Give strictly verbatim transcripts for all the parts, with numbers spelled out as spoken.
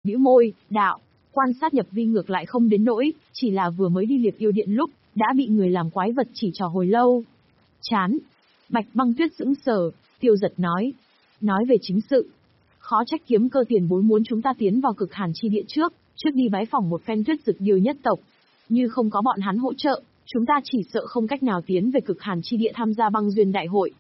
bĩu môi, đạo, quan sát nhập vi ngược lại không đến nỗi, chỉ là vừa mới đi Liệp Yêu Điện lúc, đã bị người làm quái vật chỉ trò hồi lâu. Chán. Bạch Băng Tuyết sững sờ, Tiêu Giật nói. Nói về chính sự. Khó trách Kiếm Cơ tiền bối muốn chúng ta tiến vào Cực Hàn chi địa trước, trước đi bái phỏng một phen Tuyết Dực Điều nhất tộc. Như không có bọn hắn hỗ trợ, chúng ta chỉ sợ không cách nào tiến về Cực Hàn chi địa tham gia băng duyên đại hội.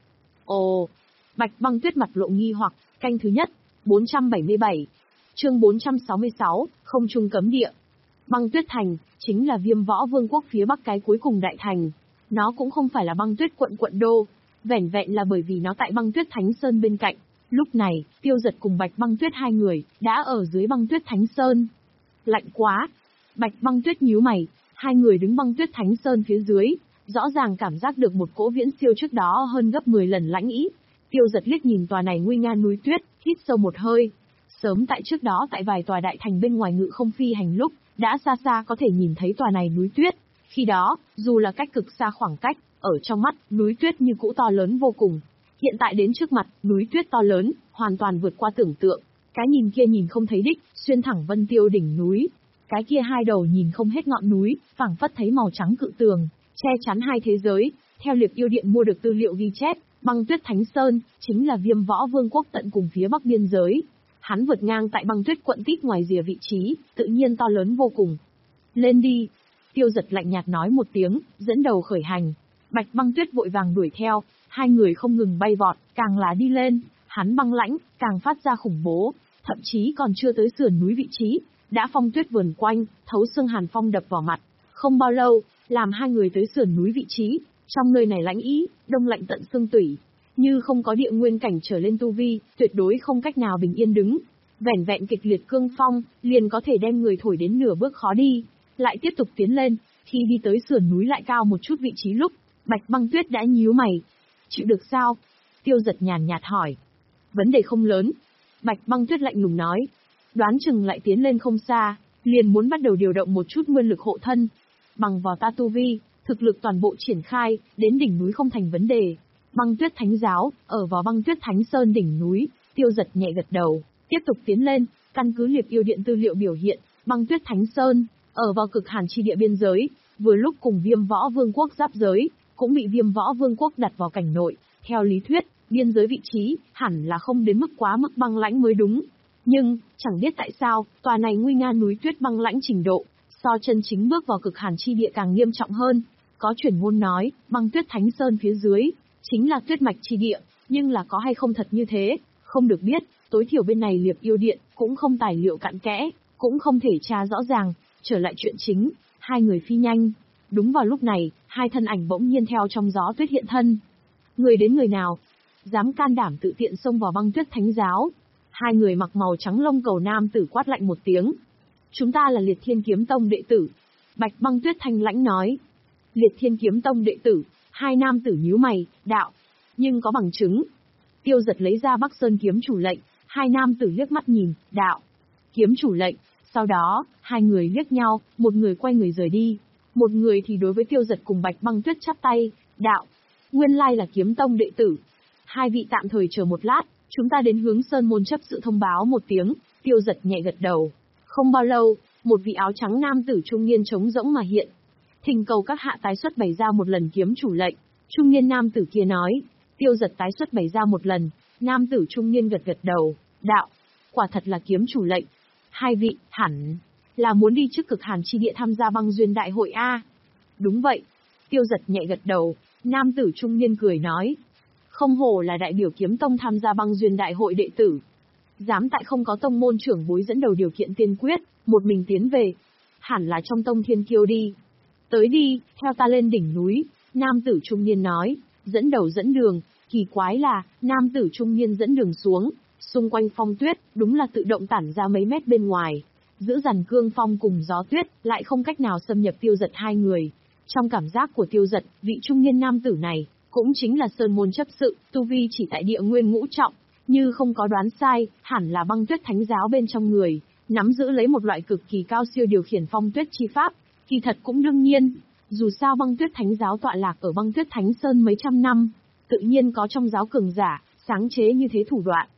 Ồ. Bạch Băng Tuyết mặt lộ nghi hoặc, canh thứ nhất, bốn trăm bảy mươi bảy. Chương bốn trăm sáu mươi sáu, không trung cấm địa. Băng Tuyết Thành, chính là Viêm Võ Vương quốc phía bắc cái cuối cùng đại thành. Nó cũng không phải là Băng Tuyết quận quận đô, vẻn vẹn là bởi vì nó tại Băng Tuyết Thánh Sơn bên cạnh. Lúc này, Tiêu Giật cùng Bạch Băng Tuyết hai người, đã ở dưới Băng Tuyết Thánh Sơn. Lạnh quá. Bạch Băng Tuyết nhíu mày, hai người đứng Băng Tuyết Thánh Sơn phía dưới, rõ ràng cảm giác được một cỗ viễn siêu trước đó hơn gấp mười lần lãnh ý. Tiêu Giật liếc nhìn tòa này nguy nga núi tuyết, hít sâu một hơi. Sớm tại trước đó tại vài tòa đại thành bên ngoài ngự không phi hành lúc, đã xa xa có thể nhìn thấy tòa này núi tuyết. Khi đó, dù là cách cực xa khoảng cách, ở trong mắt, núi tuyết như cũ to lớn vô cùng. Hiện tại đến trước mặt, núi tuyết to lớn, hoàn toàn vượt qua tưởng tượng. Cái nhìn kia nhìn không thấy đích, xuyên thẳng vân tiêu đỉnh núi. Cái kia hai đầu nhìn không hết ngọn núi, phảng phất thấy màu trắng cự tường, che chắn hai thế giới. Theo Liệp Yêu Điện mua được tư liệu ghi chép, Băng Tuyết Thánh Sơn, chính là Viêm Võ Vương quốc tận cùng phía bắc biên giới. Hắn vượt ngang tại Băng Tuyết quận tít ngoài rìa vị trí, tự nhiên to lớn vô cùng. Lên đi. Tiêu Giật lạnh nhạt nói một tiếng, dẫn đầu khởi hành. Bạch Băng Tuyết vội vàng đuổi theo, hai người không ngừng bay vọt, càng là đi lên, hắn băng lãnh, càng phát ra khủng bố, thậm chí còn chưa tới sườn núi vị trí, đã phong tuyết vườn quanh, thấu xương hàn phong đập vào mặt. Không bao lâu, làm hai người tới sườn núi vị trí, trong nơi này lãnh ý, đông lạnh tận xương tủy, như không có địa nguyên cảnh trở lên tu vi, tuyệt đối không cách nào bình yên đứng. Vẻn vẹn kịch liệt cương phong, liền có thể đem người thổi đến nửa bước khó đi. Lại tiếp tục tiến lên, khi đi tới sườn núi lại cao một chút vị trí lúc, Bạch Băng Tuyết đã nhíu mày. Chịu được sao? Tiêu Giật nhàn nhạt hỏi. Vấn đề không lớn. Bạch Băng Tuyết lạnh lùng nói. Đoán chừng lại tiến lên không xa, liền muốn bắt đầu điều động một chút nguyên lực hộ thân. Bằng vào ta tu vi, thực lực toàn bộ triển khai, đến đỉnh núi không thành vấn đề. Băng Tuyết Thánh Giáo, ở vào Băng Tuyết Thánh Sơn đỉnh núi, Tiêu Giật nhẹ gật đầu, tiếp tục tiến lên, căn cứ Liệp Yêu Điện tư liệu biểu hiện, Băng Tuyết Thánh Sơn, ở vào Cực Hàn chi địa biên giới, vừa lúc cùng Viêm Võ Vương quốc giáp giới, cũng bị Viêm Võ Vương quốc đặt vào cảnh nội. Theo lý thuyết, biên giới vị trí, hẳn là không đến mức quá mức băng lãnh mới đúng. Nhưng, chẳng biết tại sao, tòa này nguy nga núi tuyết băng lãnh trình độ, so chân chính bước vào Cực Hàn chi địa càng nghiêm trọng hơn. Có truyền ngôn nói, Băng Tuyết Thánh Sơn phía dưới, chính là tuyết mạch chi địa, nhưng là có hay không thật như thế, không được biết, tối thiểu bên này Liệp Yêu Điện, cũng không tài liệu cặn kẽ, cũng không thể tra rõ ràng. Trở lại chuyện chính, hai người phi nhanh. Đúng vào lúc này, hai thân ảnh bỗng nhiên theo trong gió tuyết hiện thân. Người đến người nào? Dám can đảm tự tiện xông vào Băng Tuyết Thánh Giáo. Hai người mặc màu trắng lông cầu nam tử quát lạnh một tiếng. Chúng ta là Liệt Thiên Kiếm Tông đệ tử. Bạch Băng Tuyết thanh lãnh nói. Liệt Thiên Kiếm Tông đệ tử, hai nam tử nhíu mày, đạo. Nhưng có bằng chứng. Tiêu Giật lấy ra Bắc Sơn kiếm chủ lệnh, hai nam tử liếc mắt nhìn, đạo. Kiếm chủ lệnh. Sau đó, hai người liếc nhau, một người quay người rời đi. Một người thì đối với Tiêu Giật cùng Bạch Băng Tuyết chắp tay, đạo. Nguyên lai là Kiếm Tông đệ tử. Hai vị tạm thời chờ một lát, chúng ta đến hướng Sơn môn chấp sự thông báo một tiếng. Tiêu Giật nhẹ gật đầu. Không bao lâu, một vị áo trắng nam tử trung niên trống rỗng mà hiện. Thỉnh cầu các hạ tái xuất bày ra một lần kiếm chủ lệnh. Trung niên nam tử kia nói. Tiêu Giật tái xuất bày ra một lần. Nam tử trung niên gật gật đầu, đạo. Quả thật là kiếm chủ lệnh. Hai vị, hẳn là muốn đi trước Cực Hàn chi địa tham gia băng duyên đại hội a? Đúng vậy. Tiêu Giật nhẹ gật đầu, nam tử trung niên cười nói. Không hổ là đại biểu Kiếm Tông tham gia băng duyên đại hội đệ tử. Dám tại không có tông môn trưởng bối dẫn đầu điều kiện tiên quyết, một mình tiến về. Hẳn là trong tông thiên kiêu đi. Tới đi, theo ta lên đỉnh núi, nam tử trung niên nói, dẫn đầu dẫn đường. Kỳ quái là, nam tử trung niên dẫn đường xuống, xung quanh phong tuyết, đúng là tự động tản ra mấy mét bên ngoài. Giữ dằn cương phong cùng gió tuyết, lại không cách nào xâm nhập Tiêu Giật hai người. Trong cảm giác của Tiêu Giật, vị trung niên nam tử này, cũng chính là Sơn môn chấp sự, tu vi chỉ tại địa nguyên ngũ trọng. Như không có đoán sai, hẳn là Băng Tuyết Thánh Giáo bên trong người, nắm giữ lấy một loại cực kỳ cao siêu điều khiển phong tuyết chi pháp. Kỳ thật cũng đương nhiên, dù sao Băng Tuyết Thánh Giáo tọa lạc ở Băng Tuyết Thánh Sơn mấy trăm năm, tự nhiên có trong giáo cường giả, sáng chế như thế thủ đoạn,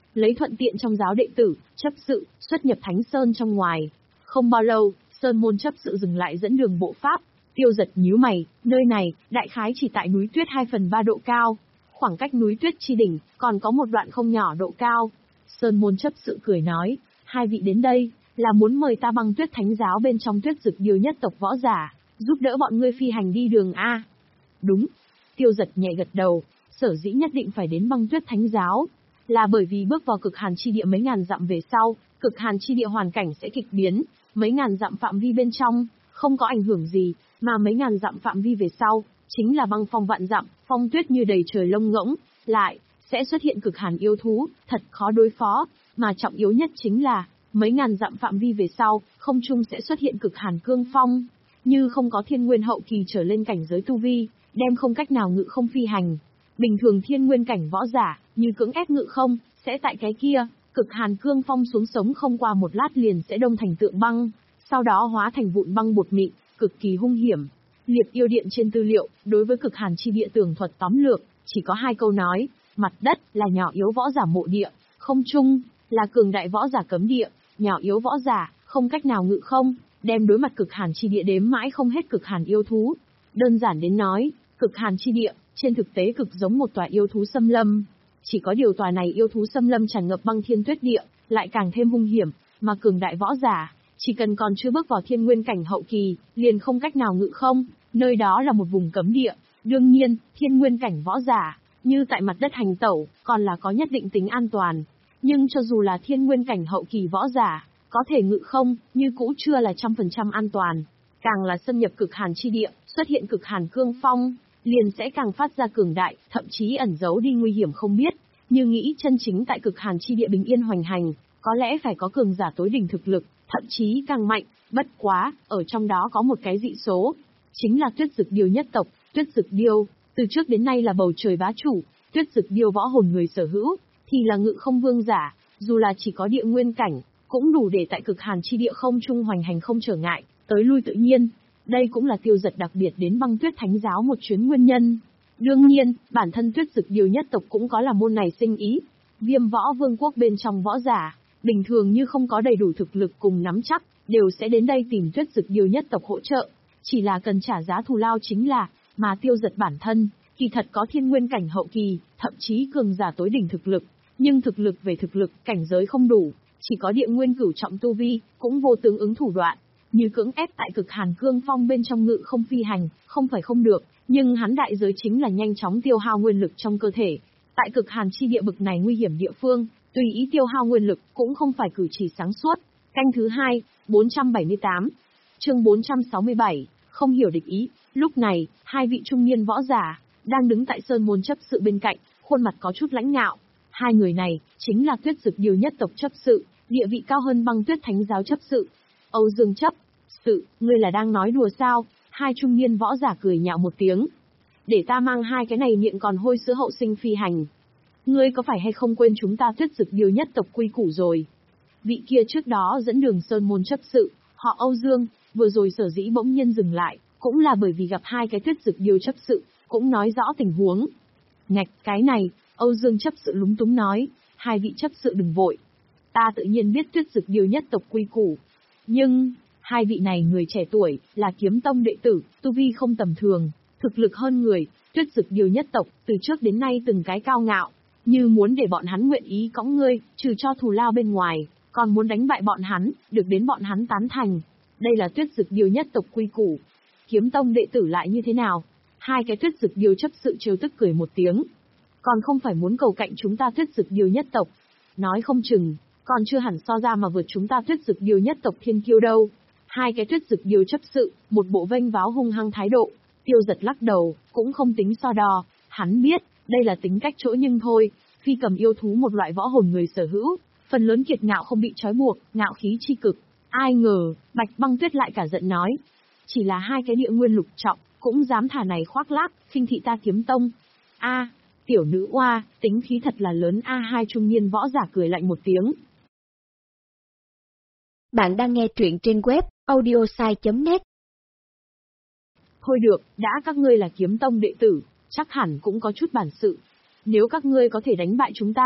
lấy thuận tiện trong giáo đệ tử, chấp sự, xuất nhập Thánh Sơn trong ngoài. Không bao lâu, Sơn môn chấp sự dừng lại dẫn đường bộ pháp. Tiêu Giật nhíu mày, nơi này, đại khái chỉ tại núi tuyết hai phần ba độ cao. Khoảng cách núi tuyết chi đỉnh, còn có một đoạn không nhỏ độ cao. Sơn môn chấp sự cười nói, hai vị đến đây, là muốn mời ta băng tuyết thánh giáo bên trong tuyết dực điêu nhất tộc võ giả, giúp đỡ bọn ngươi phi hành đi đường A. Đúng. Tiêu Giật nhẹ gật đầu, sở dĩ nhất định phải đến băng tuyết thánh giáo, là bởi vì bước vào cực hàn chi địa mấy ngàn dặm về sau, cực hàn chi địa hoàn cảnh sẽ kịch biến, mấy ngàn dặm phạm vi bên trong, không có ảnh hưởng gì, mà mấy ngàn dặm phạm vi về sau, chính là băng phong vạn dặm, phong tuyết như đầy trời lông ngỗng, lại, sẽ xuất hiện cực hàn yêu thú, thật khó đối phó, mà trọng yếu nhất chính là, mấy ngàn dặm phạm vi về sau, không trung sẽ xuất hiện cực hàn cương phong, như không có thiên nguyên hậu kỳ trở lên cảnh giới tu vi, đem không cách nào ngự không phi hành. Bình thường thiên nguyên cảnh võ giả, như cưỡng ép ngự không, sẽ tại cái kia, cực hàn cương phong xuống sống không qua một lát liền sẽ đông thành tượng băng, sau đó hóa thành vụn băng bột mịn, cực kỳ hung hiểm. Liệp yêu điện trên tư liệu, đối với cực hàn chi địa tường thuật tóm lược, chỉ có hai câu nói, mặt đất là nhỏ yếu võ giả mộ địa, không trung là cường đại võ giả cấm địa, nhỏ yếu võ giả, không cách nào ngự không, đem đối mặt cực hàn chi địa đếm mãi không hết cực hàn yêu thú. Đơn giản đến nói, cực hàn chi địa, trên thực tế cực giống một tòa yêu thú xâm lâm. Chỉ có điều tòa này yêu thú xâm lâm tràn ngập băng thiên tuyết địa, lại càng thêm hung hiểm, mà cường đại võ giả, chỉ cần còn chưa bước vào thiên nguyên cảnh hậu kỳ, liền không cách nào ngự không, nơi đó là một vùng cấm địa. Đương nhiên, thiên nguyên cảnh võ giả, như tại mặt đất hành tẩu, còn là có nhất định tính an toàn. Nhưng cho dù là thiên nguyên cảnh hậu kỳ võ giả, có thể ngự không, như cũ chưa là trăm phần trăm an toàn. Càng là xâm nhập cực hàn chi địa, xuất hiện cực hàn cương phong, liền sẽ càng phát ra cường đại, thậm chí ẩn giấu đi nguy hiểm không biết. Như nghĩ chân chính tại cực hàn chi địa bình yên hoành hành, có lẽ phải có cường giả tối đỉnh thực lực, thậm chí càng mạnh. Bất quá, ở trong đó có một cái dị số, chính là tuyết dực điêu nhất tộc. Tuyết dực điêu, từ trước đến nay là bầu trời bá chủ, tuyết dực điêu võ hồn người sở hữu, thì là ngự không vương giả, dù là chỉ có địa nguyên cảnh, cũng đủ để tại cực hàn chi địa không trung hoành hành không trở ngại, tới lui tự nhiên. Đây cũng là Tiêu Giật đặc biệt đến băng tuyết thánh giáo một chuyến nguyên nhân. Đương nhiên, bản thân tuyết dực điêu nhất tộc cũng có là môn này sinh ý. Viêm võ vương quốc bên trong võ giả, bình thường như không có đầy đủ thực lực cùng nắm chắc, đều sẽ đến đây tìm tuyết dực điêu nhất tộc hỗ trợ. Chỉ là cần trả giá thù lao chính là, mà Tiêu Giật bản thân, kỳ thật có thiên nguyên cảnh hậu kỳ, thậm chí cường giả tối đỉnh thực lực. Nhưng thực lực về thực lực, cảnh giới không đủ, chỉ có địa nguyên cửu trọng tu vi, cũng vô tương ứng thủ đoạn. Như cưỡng ép tại cực hàn cương phong bên trong ngự không phi hành, không phải không được, nhưng hắn đại giới chính là nhanh chóng tiêu hao nguyên lực trong cơ thể. Tại cực hàn chi địa bực này nguy hiểm địa phương, tùy ý tiêu hao nguyên lực cũng không phải cử chỉ sáng suốt. Canh thứ hai, bốn trăm bảy mươi tám. Chương bốn trăm sáu mươi bảy, không hiểu địch ý. Lúc này, hai vị trung niên võ giả đang đứng tại sơn môn chấp sự bên cạnh, khuôn mặt có chút lãnh ngạo. Hai người này chính là tuyết dực điêu nhất tộc chấp sự, địa vị cao hơn băng tuyết thánh giáo chấp sự. Âu Dương chấp sự, ngươi là đang nói đùa sao? Hai trung niên võ giả cười nhạo một tiếng. Để ta mang hai cái này miệng còn hôi sữa hậu sinh phi hành. Ngươi có phải hay không quên chúng ta tuyết dực điêu nhất tộc quy củ rồi? Vị kia trước đó dẫn đường sơn môn chấp sự, họ Âu Dương, vừa rồi sở dĩ bỗng nhiên dừng lại, cũng là bởi vì gặp hai cái tuyết dực điêu chấp sự, cũng nói rõ tình huống. Ngạch, cái này, Âu Dương chấp sự lúng túng nói, hai vị chấp sự đừng vội. Ta tự nhiên biết tuyết dực điêu nhất tộc quy củ. Nhưng, hai vị này người trẻ tuổi, là kiếm tông đệ tử, tu vi không tầm thường, thực lực hơn người, tuyết dực điêu nhất tộc, từ trước đến nay từng cái cao ngạo, như muốn để bọn hắn nguyện ý cõng ngươi, trừ cho thù lao bên ngoài, còn muốn đánh bại bọn hắn, được đến bọn hắn tán thành. Đây là tuyết dực điêu nhất tộc quy củ. Kiếm tông đệ tử lại như thế nào? Hai cái tuyết dực điêu chấp sự trêu tức cười một tiếng. Còn không phải muốn cầu cạnh chúng ta tuyết dực điêu nhất tộc. Nói không chừng, còn chưa hẳn so ra mà vượt chúng ta tuyết dực điêu nhất tộc thiên kiêu đâu. Hai cái tuyết dực điêu chấp sự, một bộ vênh váo hung hăng thái độ. Tiêu Giật lắc đầu, cũng không tính so đo. Hắn biết, đây là tính cách chỗ nhưng thôi. Phi cầm yêu thú một loại võ hồn người sở hữu, phần lớn kiệt ngạo không bị trói buộc, ngạo khí chi cực. Ai ngờ, Bạch Băng Tuyết lại cả giận nói. Chỉ là hai cái địa nguyên lục trọng, cũng dám thả này khoác lác, khinh thị ta kiếm tông. A, tiểu nữ oa, tính khí thật là lớn a. Hai trung niên võ giả cười lạnh một tiếng. Bạn đang nghe truyện trên web audiosai chấm net. Thôi được, đã các ngươi là kiếm tông đệ tử, chắc hẳn cũng có chút bản sự. Nếu các ngươi có thể đánh bại chúng ta,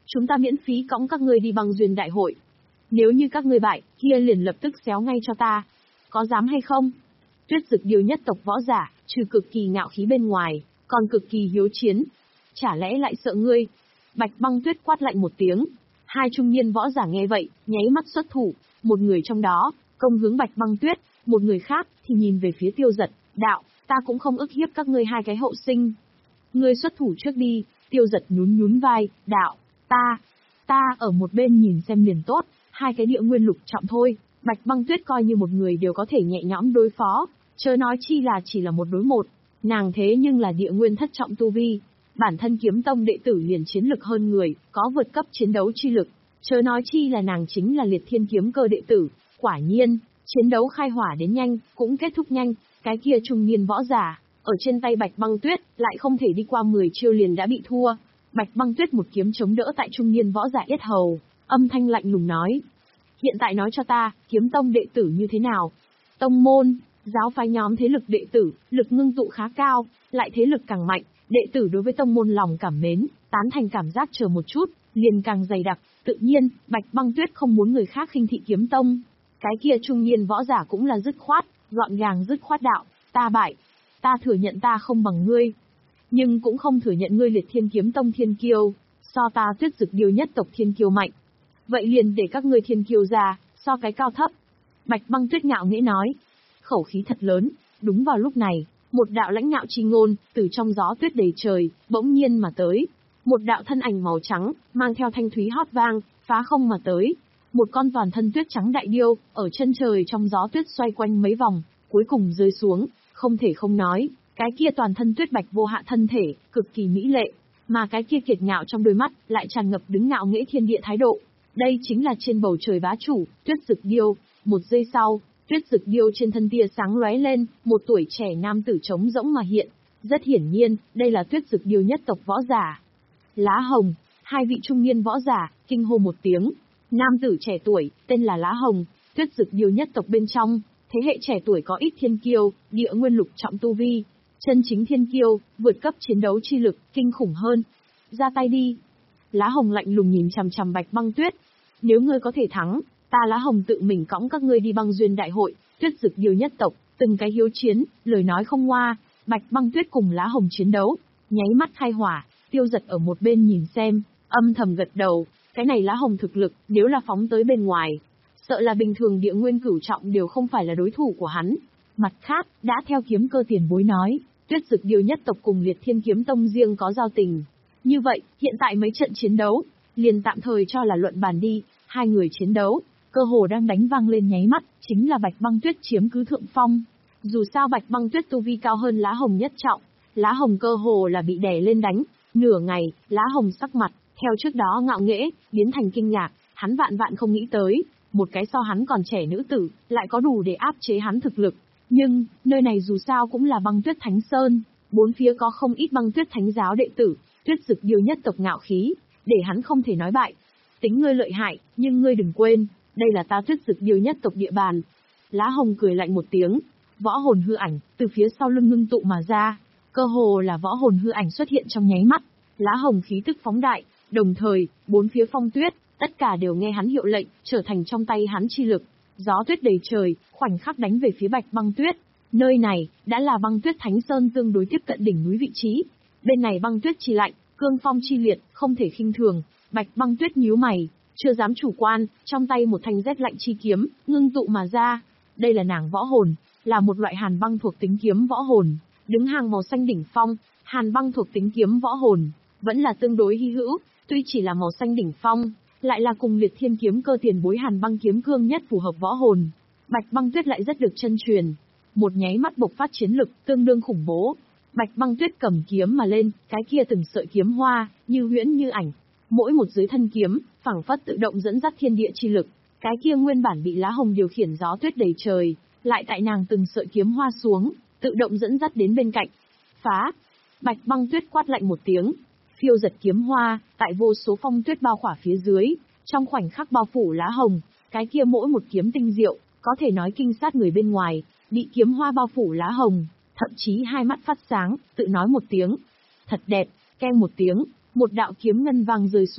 chúng ta miễn phí cõng các ngươi đi băng duyên đại hội. Nếu như các ngươi bại, kia liền lập tức xéo ngay cho ta. Có dám hay không? Tuyết Dực Điêu nhất tộc võ giả, trừ cực kỳ ngạo khí bên ngoài, còn cực kỳ hiếu chiến. Chả lẽ lại sợ ngươi? Bạch Băng Tuyết quát lạnh một tiếng. Hai trung niên võ giả nghe vậy, nháy mắt xuất thủ, một người trong đó công hướng Bạch Băng Tuyết, một người khác thì nhìn về phía Tiêu Dật, đạo, ta cũng không ức hiếp các ngươi hai cái hậu sinh. Ngươi xuất thủ trước đi. Tiêu Dật nhún nhún vai, đạo, ta, ta ở một bên nhìn xem liền tốt, hai cái địa nguyên lục trọng thôi, Bạch Băng Tuyết coi như một người đều có thể nhẹ nhõm đối phó, chớ nói chi là chỉ là một đối một, nàng thế nhưng là địa nguyên thất trọng tu vi, bản thân kiếm tông đệ tử liền chiến lực hơn người, có vượt cấp chiến đấu chi lực, chớ nói chi là nàng chính là liệt thiên kiếm cơ đệ tử, quả nhiên, chiến đấu khai hỏa đến nhanh, cũng kết thúc nhanh, cái kia trung niên võ giả, ở trên tay Bạch Băng Tuyết, lại không thể đi qua mười chiêu liền đã bị thua. Bạch Băng Tuyết một kiếm chống đỡ tại trung niên võ giả yết hầu, âm thanh lạnh lùng nói. Hiện tại nói cho ta, kiếm tông đệ tử như thế nào? Tông môn, giáo phái nhóm thế lực đệ tử, lực ngưng tụ khá cao, lại thế lực càng mạnh, đệ tử đối với tông môn lòng cảm mến, tán thành cảm giác chờ một chút, liền càng dày đặc, tự nhiên, Bạch Băng Tuyết không muốn người khác khinh thị kiếm tông. Cái kia trung niên võ giả cũng là dứt khoát, gọn gàng dứt khoát đạo, ta bại. Ta thừa nhận ta không bằng ngươi, nhưng cũng không thừa nhận ngươi liệt thiên kiếm tông thiên kiêu, so ta Tuyết Dực Điêu nhất tộc thiên kiêu mạnh. Vậy liền để các ngươi thiên kiêu ra, so cái cao thấp. Bạch Băng Tuyết ngạo nghễ nói, khẩu khí thật lớn. Đúng vào lúc này, một đạo lãnh ngạo chi ngôn, từ trong gió tuyết đầy trời, bỗng nhiên mà tới. Một đạo thân ảnh màu trắng, mang theo thanh thúy hót vang, phá không mà tới. Một con toàn thân tuyết trắng đại điêu, ở chân trời trong gió tuyết xoay quanh mấy vòng, cuối cùng rơi xuống. Không thể không nói, cái kia toàn thân tuyết bạch vô hạ thân thể, cực kỳ mỹ lệ, mà cái kia kiệt ngạo trong đôi mắt, lại tràn ngập đứng ngạo nghễ thiên địa thái độ. Đây chính là trên bầu trời bá chủ, Tuyết Dực Điêu. Một giây sau, Tuyết Dực Điêu trên thân tia sáng lóe lên, một tuổi trẻ nam tử trống rỗng mà hiện. Rất hiển nhiên, đây là Tuyết Dực Điêu nhất tộc võ giả. Lá Hồng, hai vị trung niên võ giả, kinh hô một tiếng. Nam tử trẻ tuổi, tên là Lá Hồng, Tuyết Dực Điêu nhất tộc bên trong. Thế hệ trẻ tuổi có ít thiên kiêu, địa nguyên lục trọng tu vi, chân chính thiên kiêu, vượt cấp chiến đấu chi lực, kinh khủng hơn. Ra tay đi. Lá Hồng lạnh lùng nhìn chằm chằm Bạch Băng Tuyết. Nếu ngươi có thể thắng, ta Lá Hồng tự mình cõng các ngươi đi băng duyên đại hội, Tuyết Dực Điêu nhất tộc, từng cái hiếu chiến, lời nói không ngoa. Bạch Băng Tuyết cùng Lá Hồng chiến đấu, nháy mắt khai hỏa. Tiêu Dật ở một bên nhìn xem, âm thầm gật đầu. Cái này Lá Hồng thực lực, nếu là phóng tới bên ngoài, sợ là bình thường địa nguyên cửu trọng đều không phải là đối thủ của hắn. Mặt khác, đã theo kiếm cơ tiền bối nói, Tuyết Dực Điêu nhất tộc cùng liệt thiên kiếm tông riêng có giao tình. Như vậy, hiện tại mấy trận chiến đấu, liền tạm thời cho là luận bàn đi, hai người chiến đấu, cơ hồ đang đánh vang lên nháy mắt, chính là Bạch Băng Tuyết chiếm cứ thượng phong. Dù sao Bạch Băng Tuyết tu vi cao hơn Lá Hồng nhất trọng, Lá Hồng cơ hồ là bị đè lên đánh, nửa ngày, Lá Hồng sắc mặt, theo trước đó ngạo nghễ, biến thành kinh ngạc, hắn vạn vạn không nghĩ tới. Một cái so hắn còn trẻ nữ tử, lại có đủ để áp chế hắn thực lực. Nhưng, nơi này dù sao cũng là băng tuyết thánh sơn, bốn phía có không ít băng tuyết thánh giáo đệ tử, Tuyết Dực Điêu nhất tộc ngạo khí, để hắn không thể nói bại. Tính ngươi lợi hại, nhưng ngươi đừng quên, đây là ta Tuyết Dực Điêu nhất tộc địa bàn. Lá Hồng cười lạnh một tiếng, võ hồn hư ảnh, từ phía sau lưng ngưng tụ mà ra, cơ hồ là võ hồn hư ảnh xuất hiện trong nháy mắt. Lá Hồng khí tức phóng đại, đồng thời, bốn phía phong tuyết, tất cả đều nghe hắn hiệu lệnh, trở thành trong tay hắn chi lực. Gió tuyết đầy trời, khoảnh khắc đánh về phía Bạch Băng Tuyết. Nơi này, đã là băng tuyết thánh sơn tương đối tiếp cận đỉnh núi vị trí. Bên này băng tuyết chi lạnh, cương phong chi liệt, không thể khinh thường. Bạch Băng Tuyết nhíu mày, chưa dám chủ quan, trong tay một thanh rét lạnh chi kiếm, ngưng tụ mà ra. Đây là nàng võ hồn, là một loại hàn băng thuộc tính kiếm võ hồn, đứng hàng màu xanh đỉnh phong, hàn băng thuộc tính kiếm võ hồn, vẫn là tương đối hy hữu, tuy chỉ là màu xanh đỉnh phong, lại là cùng liệt thiên kiếm cơ tiền bối hàn băng kiếm cương nhất phù hợp võ hồn. Bạch Băng Tuyết lại rất được chân truyền, một nháy mắt bộc phát chiến lực tương đương khủng bố. Bạch Băng Tuyết cầm kiếm mà lên, cái kia từng sợi kiếm hoa, như huyễn như ảnh, mỗi một dưới thân kiếm, phảng phất tự động dẫn dắt thiên địa chi lực. Cái kia nguyên bản bị Lá Hồng điều khiển gió tuyết đầy trời, lại tại nàng từng sợi kiếm hoa xuống, tự động dẫn dắt đến bên cạnh. Phá! Bạch Băng Tuyết quát lạnh một tiếng, phiêu giật kiếm hoa, tại vô số phong tuyết bao khỏa phía dưới, trong khoảnh khắc bao phủ Lá Hồng, cái kia mỗi một kiếm tinh diệu, có thể nói kinh sát người bên ngoài, bị kiếm hoa bao phủ Lá Hồng, thậm chí hai mắt phát sáng, tự nói một tiếng. Thật đẹp, keng một tiếng, một đạo kiếm ngân vang rơi xuống,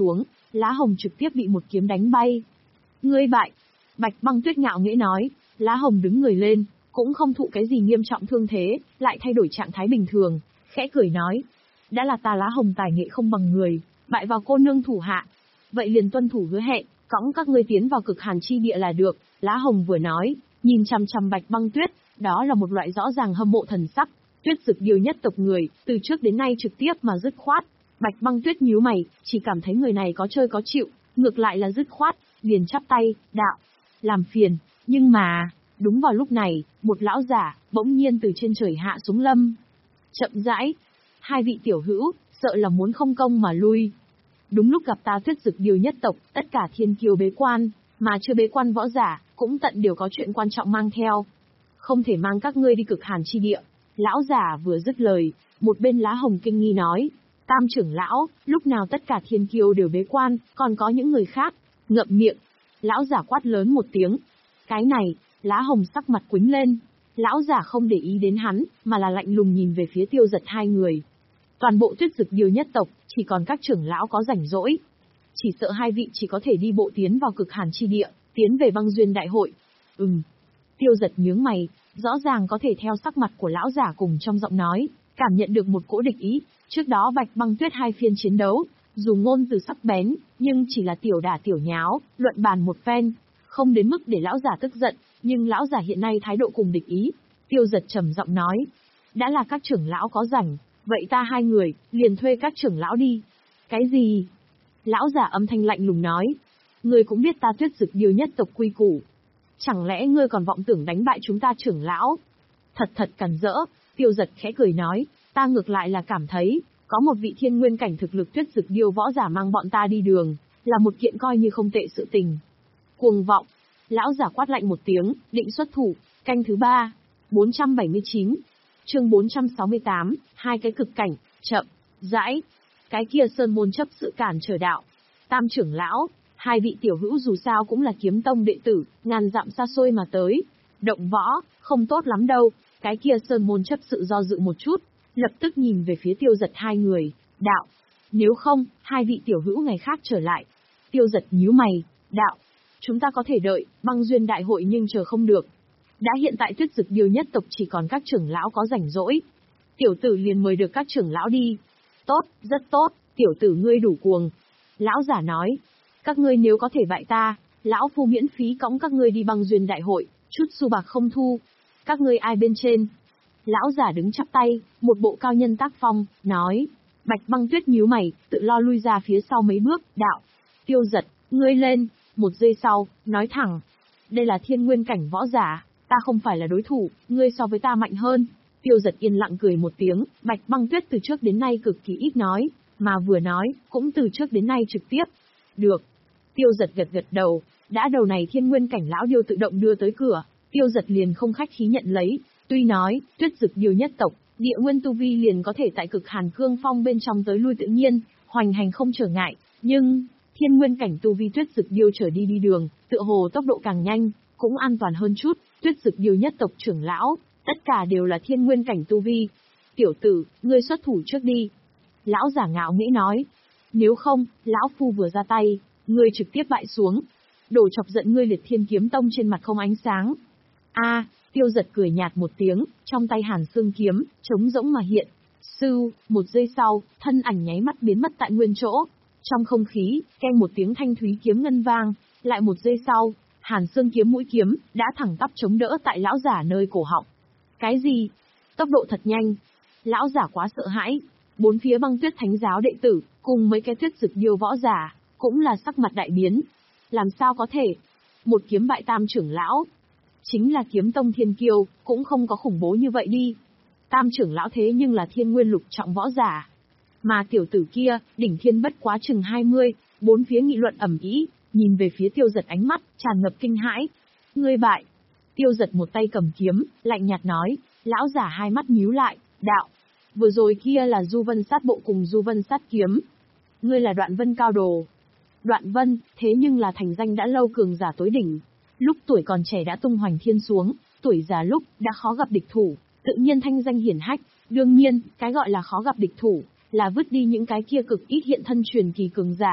Lá Hồng trực tiếp bị một kiếm đánh bay. Ngươi bại. Bạch Băng Tuyết ngạo nghễ nói. Lá Hồng đứng người lên, cũng không thụ cái gì nghiêm trọng thương thế, lại thay đổi trạng thái bình thường, khẽ cười nói. Đã là ta Lá Hồng tài nghệ không bằng người, bại vào cô nương thủ hạ. Vậy liền tuân thủ hứa hẹn, cõng các ngươi tiến vào cực hàn chi địa là được. Lá Hồng vừa nói, nhìn chằm chằm Bạch Băng Tuyết, đó là một loại rõ ràng hâm mộ thần sắc. Tuyết Dực Điêu nhất tộc người, từ trước đến nay trực tiếp mà dứt khoát. Bạch Băng Tuyết nhíu mày, chỉ cảm thấy người này có chơi có chịu, ngược lại là dứt khoát, liền chắp tay, đạo. Làm phiền, nhưng mà, đúng vào lúc này, một lão giả, bỗng nhiên từ trên trời hạ xuống lâm. Chậm rãi, hai vị tiểu hữu, sợ là muốn không công mà lui. Đúng lúc gặp ta Tuyết Dực Điêu nhất tộc, tất cả thiên kiêu bế quan, mà chưa bế quan võ giả, cũng tận đều có chuyện quan trọng mang theo. Không thể mang các ngươi đi cực hàn chi địa. Lão giả vừa dứt lời, một bên Lá Hồng kinh nghi nói. Tam trưởng lão, lúc nào tất cả thiên kiêu đều bế quan, còn có những người khác. Ngậm miệng. Lão giả quát lớn một tiếng. Cái này, Lá Hồng sắc mặt quĩnh lên. Lão giả không để ý đến hắn, mà là lạnh lùng nhìn về phía Tiêu Giật hai người. Toàn bộ Tuyết Dực Điêu nhất tộc, chỉ còn các trưởng lão có rảnh rỗi. Chỉ sợ hai vị chỉ có thể đi bộ tiến vào cực hàn chi địa, tiến về băng duyên đại hội. Ừm. Tiêu Giật nhướng mày, rõ ràng có thể theo sắc mặt của lão giả cùng trong giọng nói, cảm nhận được một cỗ địch ý. Trước đó Bạch Băng Tuyết hai phiên chiến đấu, dù ngôn từ sắc bén, nhưng chỉ là tiểu đả tiểu nháo, luận bàn một phen, không đến mức để lão giả tức giận, nhưng lão giả hiện nay thái độ cùng địch ý. Tiêu Giật trầm giọng nói, đã là các trưởng lão có rảnh, vậy ta hai người, liền thuê các trưởng lão đi. Cái gì? Lão giả âm thanh lạnh lùng nói, ngươi cũng biết ta Tuyết Dực Điêu nhất tộc quy củ. Chẳng lẽ ngươi còn vọng tưởng đánh bại chúng ta trưởng lão? Thật thật cằn rỡ, Tiêu Giật khẽ cười nói, ta ngược lại là cảm thấy, có một vị thiên nguyên cảnh thực lực Tuyết Dực Điêu võ giả mang bọn ta đi đường, là một kiện coi như không tệ sự tình. Cuồng vọng, lão giả quát lạnh một tiếng, định xuất thủ, canh thứ ba, bốn trăm bảy mươi chín, chương bốn trăm sáu mươi tám, hai cái cực cảnh, chậm, rãi, cái kia sơn môn chấp sự cản trở đạo. Tam trưởng lão, hai vị tiểu hữu dù sao cũng là kiếm tông đệ tử, ngàn dặm xa xôi mà tới. Động võ, không tốt lắm đâu, cái kia sơn môn chấp sự do dự một chút, lập tức nhìn về phía Tiêu Giật hai người, đạo. Nếu không, hai vị tiểu hữu ngày khác trở lại. Tiêu Giật nhíu mày, đạo. Chúng ta có thể đợi, băng duyên đại hội nhưng chờ không được. Đã hiện tại Tuyết Dực Điêu nhất tộc chỉ còn các trưởng lão có rảnh rỗi. Tiểu tử liền mời được các trưởng lão đi. Tốt, rất tốt, tiểu tử ngươi đủ cuồng. Lão giả nói, các ngươi nếu có thể bại ta, lão phu miễn phí cõng các ngươi đi băng duyên đại hội, chút xu bạc không thu. Các ngươi ai bên trên? Lão giả đứng chắp tay, một bộ cao nhân tác phong, nói. Bạch Băng Tuyết nhíu mày, tự lo lui ra phía sau mấy bước, đạo. Tiêu Giật, ngươi lên. Một giây sau, nói thẳng. Đây là thiên nguyên cảnh võ giả, ta không phải là đối thủ, ngươi so với ta mạnh hơn. Tiêu Giật yên lặng cười một tiếng, Bạch Băng Tuyết từ trước đến nay cực kỳ ít nói, mà vừa nói, cũng từ trước đến nay trực tiếp. Được. Tiêu Giật gật gật đầu, đã đầu này thiên nguyên cảnh lão điêu tự động đưa tới cửa, Tiêu Giật liền không khách khí nhận lấy, tuy nói, Tuyết Dực Điêu nhất tộc, địa nguyên tu vi liền có thể tại cực hàn cương phong bên trong tới lui tự nhiên, hoành hành không trở ngại, nhưng thiên nguyên cảnh tu vi Tuyết Dực Điêu trở đi đi đường, tựa hồ tốc độ càng nhanh, cũng an toàn hơn chút. Tuyết Dực Điêu nhất tộc trưởng lão, tất cả đều là thiên nguyên cảnh tu vi. Tiểu tử, ngươi xuất thủ trước đi. Lão giả ngạo nghễ nói. Nếu không, lão phu vừa ra tay, ngươi trực tiếp bại xuống. Đổ chọc giận ngươi Liệt Thiên Kiếm Tông trên mặt không ánh sáng. A, Tiêu Giật cười nhạt một tiếng, trong tay Hàn Xương kiếm, trống rỗng mà hiện. Sư, một giây sau, thân ảnh nháy mắt biến mất tại nguyên chỗ. Trong không khí, keng một tiếng thanh thúy kiếm ngân vang, lại một giây sau, Hàn Xương kiếm mũi kiếm đã thẳng tắp chống đỡ tại lão giả nơi cổ họng. Cái gì? Tốc độ thật nhanh. Lão giả quá sợ hãi. Bốn phía Băng Tuyết Thánh giáo đệ tử, cùng mấy cái Tuyết Dực Điêu võ giả, cũng là sắc mặt đại biến. Làm sao có thể? Một kiếm bại tam trưởng lão. Chính là kiếm tông thiên kiêu, cũng không có khủng bố như vậy đi. Tam trưởng lão thế nhưng là thiên nguyên lục trọng võ giả. Mà tiểu tử kia, đỉnh thiên bất quá chừng hai mươi, bốn phía nghị luận ầm ĩ, nhìn về phía Tiêu Giật ánh mắt, tràn ngập kinh hãi. Ngươi bại. Tiêu Giật một tay cầm kiếm, lạnh nhạt nói, lão giả hai mắt nhíu lại, đạo. Vừa rồi kia là Du Vân sát bộ cùng Du Vân sát kiếm. Ngươi là Đoạn Vân cao đồ. Đoạn Vân, thế nhưng là thành danh đã lâu cường giả tối đỉnh. Lúc tuổi còn trẻ đã tung hoành thiên xuống, tuổi già lúc đã khó gặp địch thủ, tự nhiên thanh danh hiển hách. Đương nhiên, cái gọi là khó gặp địch thủ, là vứt đi những cái kia cực ít hiện thân truyền kỳ cường giả.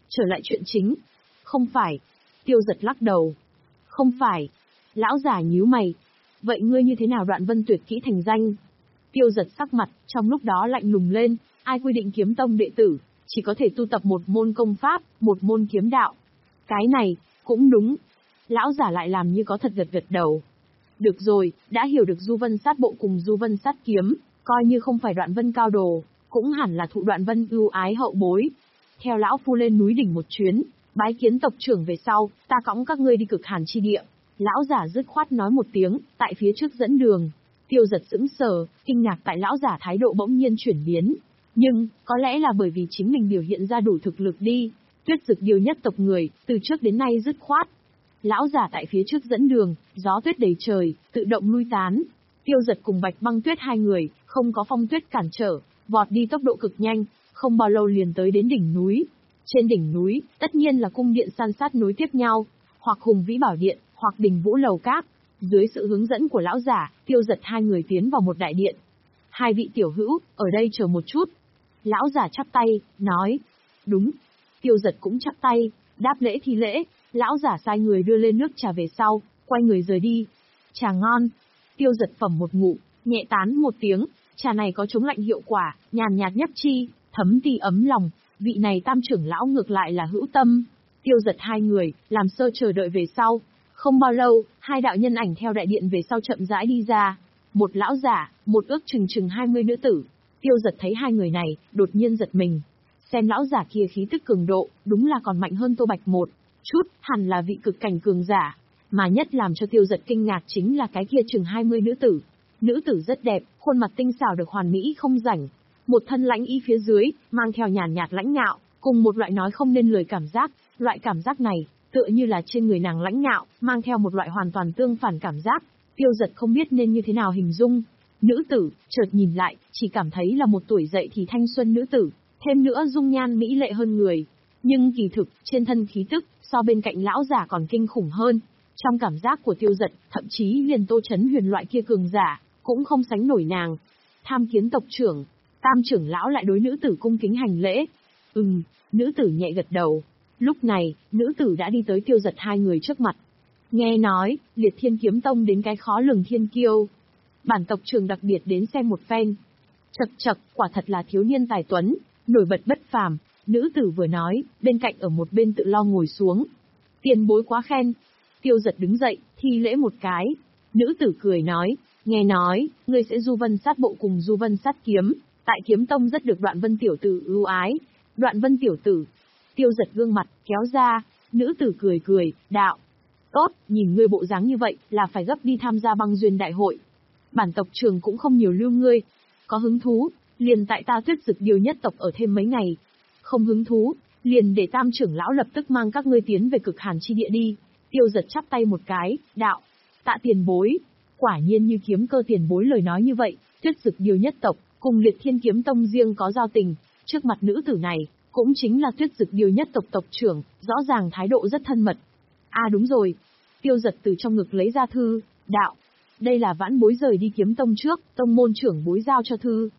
Trở lại chuyện chính. Không phải. Tiêu Giật lắc đầu. Không phải. Lão giả nhíu mày. Vậy ngươi như thế nào Đoạn Vân tuyệt kỹ thành danh? Tiêu Giật sắc mặt, trong lúc đó lạnh lùng lên, ai quy định kiếm tông đệ tử, chỉ có thể tu tập một môn công pháp, một môn kiếm đạo. Cái này, cũng đúng. Lão giả lại làm như có thật gật gật đầu. Được rồi, đã hiểu được Du Vân sát bộ cùng Du Vân sát kiếm, coi như không phải Đoạn Vân cao đồ, cũng hẳn là thụ Đoạn Vân ưu ái hậu bối. Theo lão phu lên núi đỉnh một chuyến, bái kiến tộc trưởng về sau, ta cõng các ngươi đi cực hàn chi địa. Lão giả dứt khoát nói một tiếng, tại phía trước dẫn đường. Tiêu Giật sững sờ, kinh ngạc tại lão giả thái độ bỗng nhiên chuyển biến. Nhưng, có lẽ là bởi vì chính mình biểu hiện ra đủ thực lực đi. Tuyết Dực Điêu nhất tộc người, từ trước đến nay dứt khoát. Lão giả tại phía trước dẫn đường, gió tuyết đầy trời, tự động lui tán. Tiêu Giật cùng Bạch Băng Tuyết hai người, không có phong tuyết cản trở, vọt đi tốc độ cực nhanh, không bao lâu liền tới đến đỉnh núi. Trên đỉnh núi, tất nhiên là cung điện san sát nối tiếp nhau, hoặc Hùng Vĩ Bảo Điện, hoặc Đình Vũ Lầu Các. Dưới sự hướng dẫn của lão giả, Tiêu Giật hai người tiến vào một đại điện. Hai vị tiểu hữu, ở đây chờ một chút. Lão giả chắp tay, nói. Đúng. Tiêu Giật cũng chắp tay, đáp lễ thi lễ. Lão giả sai người đưa lên nước trà về sau, quay người rời đi. Trà ngon. Tiêu Giật phẩm một ngụm, nhẹ tán một tiếng. Trà này có chống lạnh hiệu quả, nhàn nhạt nhấp chi, thấm ti ấm lòng. Vị này tam trưởng lão ngược lại là hữu tâm. Tiêu Giật hai người, làm sơ chờ đợi về sau. Không bao lâu, hai đạo nhân ảnh theo đại điện về sau chậm rãi đi ra. Một lão giả, một ước chừng chừng hai mươi nữ tử. Tiêu Giật thấy hai người này, đột nhiên giật mình. Xem lão giả kia khí tức cường độ, đúng là còn mạnh hơn Tô Bạch một chút, hẳn là vị cực cảnh cường giả. Mà nhất làm cho Tiêu Giật kinh ngạc chính là cái kia chừng hai mươi nữ tử. Nữ tử rất đẹp, khuôn mặt tinh xảo được hoàn mỹ không rảnh. Một thân lãnh y phía dưới, mang theo nhàn nhạt lãnh ngạo, cùng một loại nói không nên lời cảm giác. Loại cảm giác này, tựa như là trên người nàng lãnh ngạo, mang theo một loại hoàn toàn tương phản cảm giác. Tiêu Giật không biết nên như thế nào hình dung. Nữ tử, chợt nhìn lại, chỉ cảm thấy là một tuổi dậy thì thanh xuân nữ tử, thêm nữa dung nhan mỹ lệ hơn người. Nhưng kỳ thực, trên thân khí tức, so bên cạnh lão giả còn kinh khủng hơn. Trong cảm giác của Tiêu Giật, thậm chí liền Tô Chấn Huyền loại kia cường giả, cũng không sánh nổi nàng. Tham kiến tộc trưởng, tam trưởng lão lại đối nữ tử cung kính hành lễ. Ừm, nữ tử nhẹ gật đầu. Lúc này, nữ tử đã đi tới Tiêu Giật hai người trước mặt. Nghe nói, Liệt Thiên Kiếm Tông đến cái khó lường thiên kiêu. Bản tộc trưởng đặc biệt đến xem một phen. Chậc chậc, quả thật là thiếu niên tài tuấn, nổi bật bất phàm. Nữ tử vừa nói, bên cạnh ở một bên tự lo ngồi xuống. Tiền bối quá khen. Tiêu Giật đứng dậy, thi lễ một cái. Nữ tử cười nói, nghe nói, ngươi sẽ Du Vân sát bộ cùng Du Vân sát kiếm, tại kiếm tông rất được Đoạn Vân tiểu tử ưu ái. Đoạn Vân tiểu tử. Tiêu Giật gương mặt, kéo ra. Nữ tử cười cười, đạo. Tốt, nhìn ngươi bộ dáng như vậy, là phải gấp đi tham gia băng duyên đại hội. Bản tộc trưởng cũng không nhiều lưu ngươi. Có hứng thú, liền tại ta Tuyết Dực Điêu nhất tộc ở thêm mấy ngày. Không hứng thú, liền để tam trưởng lão lập tức mang các ngươi tiến về cực hàn chi địa đi. Tiêu Giật chắp tay một cái, đạo. Tạ tiền bối. Quả nhiên như kiếm cơ tiền bối lời nói như vậy, Tuyết Dực Điêu nhất tộc, cùng Liệt Thiên Kiếm Tông riêng có giao tình. Trước mặt nữ tử này, cũng chính là Tuyết Dực Điêu nhất tộc tộc trưởng, rõ ràng thái độ rất thân mật. À đúng rồi. Tiêu Giật từ trong ngực lấy ra thư, đạo. Đây là vãn bối rời đi kiếm tông trước, tông môn trưởng bối giao cho thư.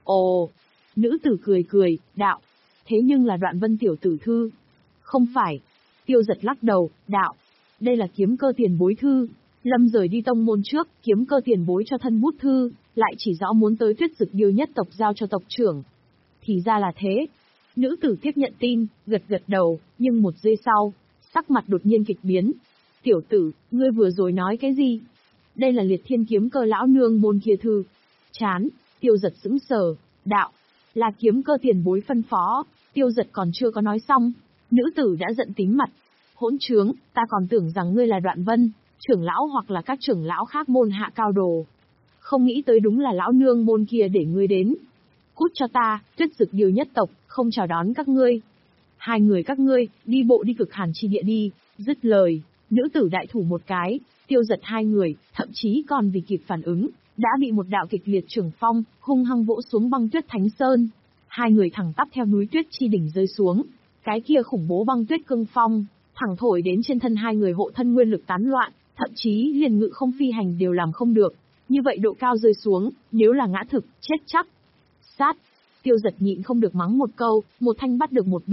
Ồ. Nữ tử cười cười, đạo. Thế nhưng là Đoạn Vân tiểu tử thư. Không phải. Tiêu Giật lắc đầu, đạo. Đây là kiếm cơ tiền bối thư. Lâm rời đi tông môn trước, kiếm cơ tiền bối cho thân bút thư, lại chỉ rõ muốn tới Tuyết Dực Điêu nhất tộc giao cho tộc trưởng. Thì ra là thế. Nữ tử tiếp nhận tin, gật gật đầu, nhưng một giây sau, sắc mặt đột nhiên kịch biến. Tiểu tử, ngươi vừa rồi nói cái gì? Đây là Liệt Thiên kiếm cơ lão nương môn kia thư. Chán, Tiêu Giật sững sờ, đạo. Là kiếm cơ tiền bối phân phó. Tiêu Giật còn chưa có nói xong, nữ tử đã giận tím mặt. Hỗn trướng, ta còn tưởng rằng ngươi là Đoạn Vân, trưởng lão hoặc là các trưởng lão khác môn hạ cao đồ. Không nghĩ tới đúng là lão nương môn kia để ngươi đến. Cút cho ta, Tuyết Dực Điêu nhất tộc, không chào đón các ngươi. Hai người các ngươi, đi bộ đi cực hàn chi địa đi. Dứt lời, nữ tử đại thủ một cái, Tiêu Giật hai người, thậm chí còn vì kịp phản ứng, đã bị một đạo kịch liệt trường phong, hung hăng vỗ xuống băng tuyết thánh sơn. Hai người thẳng tắp theo núi tuyết chi đỉnh rơi xuống. Cái kia khủng bố băng tuyết cương phong, thẳng thổi đến trên thân hai người hộ thân nguyên lực tán loạn, thậm chí liền ngự không phi hành đều làm không được. Như vậy độ cao rơi xuống, nếu là ngã thực, chết chắc. Sát. Tiêu Giật nhịn không được mắng một câu, một thanh bắt được một bên,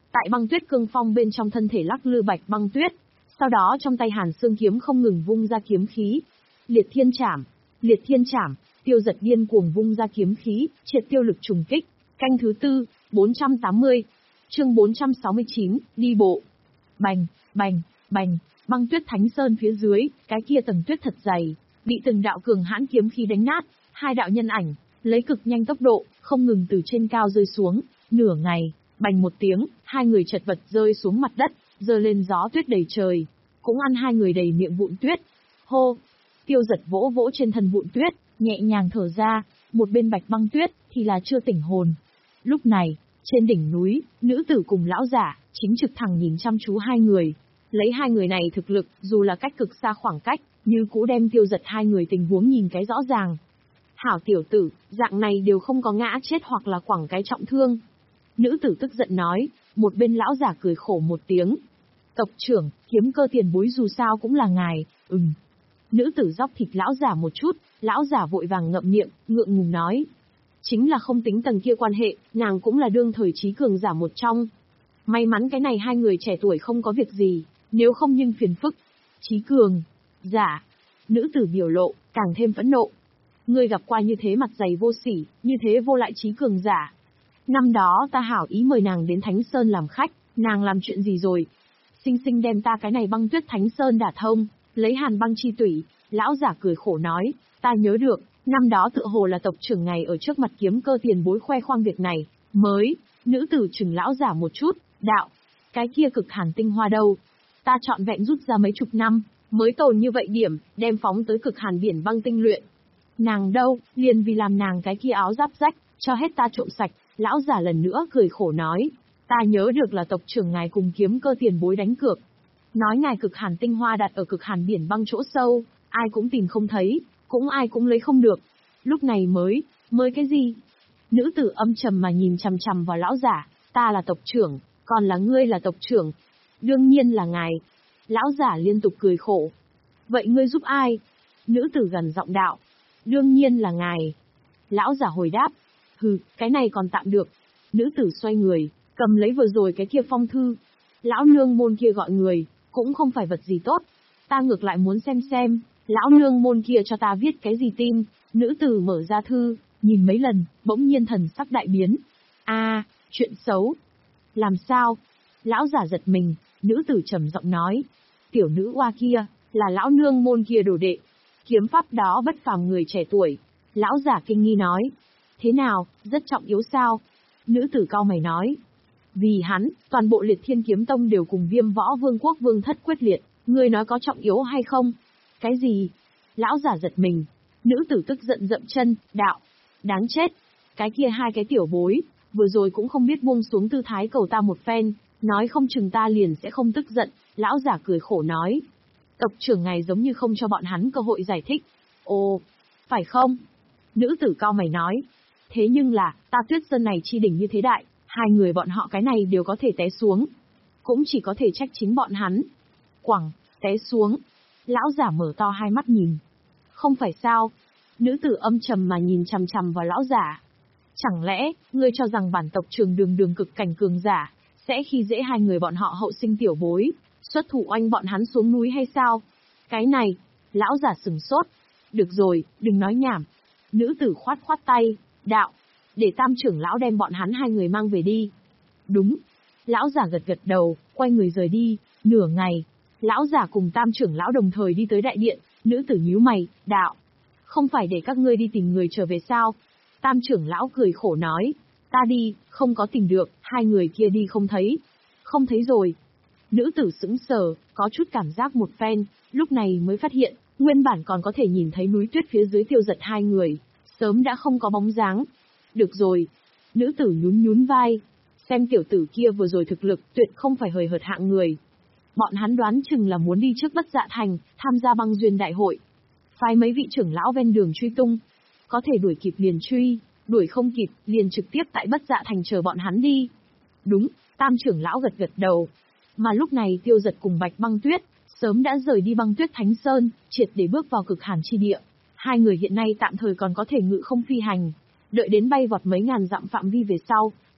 Tại băng tuyết cương phong bên trong thân thể lắc lư Bạch Băng Tuyết, sau đó trong tay Hàn Xương kiếm không ngừng vung ra kiếm khí. Liệt Thiên Trảm, Liệt Thiên Trảm, Tiêu Giật điên cuồng vung ra kiếm khí, triệt tiêu lực trùng kích. Canh thứ tư, bốn trăm tám mươi. Chương bốn trăm sáu mươi chín, đi bộ. Bành, bành, bành, băng tuyết thánh sơn phía dưới, cái kia tầng tuyết thật dày, bị từng đạo cường hãn kiếm khí đánh nát, hai đạo nhân ảnh, lấy cực nhanh tốc độ, không ngừng từ trên cao rơi xuống, nửa ngày, bành một tiếng, hai người chật vật rơi xuống mặt đất, giơ lên gió tuyết đầy trời, cũng ăn hai người đầy miệng vụn tuyết. Hô! Tiêu Giật vỗ vỗ trên thân vụn tuyết, nhẹ nhàng thở ra, một bên Bạch Băng Tuyết thì là chưa tỉnh hồn. Lúc này, trên đỉnh núi, nữ tử cùng lão giả chính trực thẳng nhìn chăm chú hai người. Lấy hai người này thực lực, dù là cách cực xa khoảng cách, như cũ đem Tiêu Giật hai người tình huống nhìn cái rõ ràng. Hảo tiểu tử, dạng này đều không có ngã chết hoặc là quẳng cái trọng thương. Nữ tử tức giận nói, một bên lão giả cười khổ một tiếng. Tộc trưởng, Kiếm Cơ tiền bối dù sao cũng là ngài, ừm. Nữ tử dóc thịt lão giả một chút, lão giả vội vàng ngậm miệng, ngượng ngùng nói. Chính là không tính tầng kia quan hệ, nàng cũng là đương thời trí cường giả một trong. May mắn cái này hai người trẻ tuổi không có việc gì, nếu không nhưng phiền phức. Trí cường, giả, nữ tử biểu lộ, càng thêm phẫn nộ. Ngươi gặp qua như thế mặt dày vô sỉ, như thế vô lại trí cường giả. Năm đó ta hảo ý mời nàng đến Thánh Sơn làm khách, nàng làm chuyện gì rồi? Sinh sinh đem ta cái này băng tuyết Thánh Sơn đả thông, lấy hàn băng chi tủy, lão giả cười khổ nói, ta nhớ được, năm đó tựa hồ là tộc trưởng ngài ở trước mặt Kiếm Cơ tiền bối khoe khoang việc này, mới, nữ tử chừng lão giả một chút, đạo, cái kia cực hàn tinh hoa đâu? Ta trọn vẹn rút ra mấy chục năm, mới tồn như vậy điểm, đem phóng tới cực hàn biển băng tinh luyện. Nàng đâu, liền vì làm nàng cái kia áo giáp rách, cho hết ta trộm sạch, lão giả lần nữa cười khổ nói, ta nhớ được là tộc trưởng ngài cùng Kiếm Cơ tiền bối đánh cược. Nói ngài cực hàn tinh hoa đặt ở cực hàn biển băng chỗ sâu, ai cũng tìm không thấy, cũng ai cũng lấy không được. Lúc này mới, mới cái gì? Nữ tử âm trầm mà nhìn chằm chằm vào lão giả, ta là tộc trưởng, còn là ngươi là tộc trưởng. Đương nhiên là ngài. Lão giả liên tục cười khổ. Vậy ngươi giúp ai? Nữ tử gần giọng đạo. Đương nhiên là ngài. Lão giả hồi đáp. Hừ, cái này còn tạm được. Nữ tử xoay người, cầm lấy vừa rồi cái kia phong thư. Lão nương môn kia gọi người, cũng không phải vật gì tốt. Ta ngược lại muốn xem xem, lão nương môn kia cho ta viết cái gì tin. Nữ tử mở ra thư, nhìn mấy lần, bỗng nhiên thần sắc đại biến. A, à, chuyện xấu. Làm sao? Lão giả giật mình, nữ tử trầm giọng nói. Tiểu nữ oa kia, là lão nương môn kia đồ đệ. Kiếm pháp đó bất phàm người trẻ tuổi. Lão giả kinh nghi nói. Thế nào, rất trọng yếu sao? Nữ tử cau mày nói. Vì hắn, toàn bộ Liệt Thiên Kiếm Tông đều cùng Viêm Võ Vương quốc vương thất quyết liệt, ngươi nói có trọng yếu hay không? Cái gì? Lão giả giật mình. Nữ tử tức giận dậm chân, đạo. Đáng chết. Cái kia hai cái tiểu bối, vừa rồi cũng không biết buông xuống tư thái cầu ta một phen, nói không chừng ta liền sẽ không tức giận. Lão giả cười khổ nói. Tộc trưởng ngài giống như không cho bọn hắn cơ hội giải thích. Ồ, phải không? Nữ tử cao mày nói. Thế nhưng là, ta Tuyết Sơn này chi đỉnh như thế đại, hai người bọn họ cái này đều có thể té xuống. Cũng chỉ có thể trách chính bọn hắn. Quẳng, té xuống. Lão giả mở to hai mắt nhìn. Không phải sao? Nữ tử âm trầm mà nhìn chằm chằm vào lão giả. Chẳng lẽ, ngươi cho rằng bản tộc trường đường đường cực cảnh cường giả, sẽ khi dễ hai người bọn họ hậu sinh tiểu bối, xuất thủ oanh bọn hắn xuống núi hay sao? Cái này, lão giả sừng sốt. Được rồi, đừng nói nhảm. Nữ tử khoát khoát tay, đạo, để tam trưởng lão đem bọn hắn hai người mang về đi. Đúng. Lão giả gật gật đầu, quay người rời đi, nửa ngày. Lão giả cùng tam trưởng lão đồng thời đi tới đại điện, nữ tử nhíu mày, đạo. Không phải để các ngươi đi tìm người trở về sao? Tam trưởng lão cười khổ nói, ta đi, không có tìm được, hai người kia đi không thấy. Không thấy rồi. Nữ tử sững sờ, có chút cảm giác một phen, lúc này mới phát hiện, nguyên bản còn có thể nhìn thấy núi tuyết phía dưới Tiêu Giật hai người, sớm đã không có bóng dáng. Được rồi. Nữ tử nhún nhún vai. Xem tiểu tử kia vừa rồi thực lực tuyệt không phải hời hợt hạng người. Bọn hắn đoán chừng là muốn đi trước Bất Dạ Thành, tham gia băng duyên đại hội. Phái mấy vị trưởng lão ven đường truy tung. Có thể đuổi kịp liền truy, đuổi không kịp, liền trực tiếp tại Bất Dạ Thành chờ bọn hắn đi. Đúng, tam trưởng lão gật gật đầu. Mà lúc này Tiêu Giật cùng Bạch Băng Tuyết, sớm đã rời đi băng tuyết Thánh Sơn, triệt để bước vào cực hàn chi địa. Hai người hiện nay tạm thời còn có thể ngự không phi hành. Đợi đến bay vọt mấy ngàn dặm phạm vi về sau,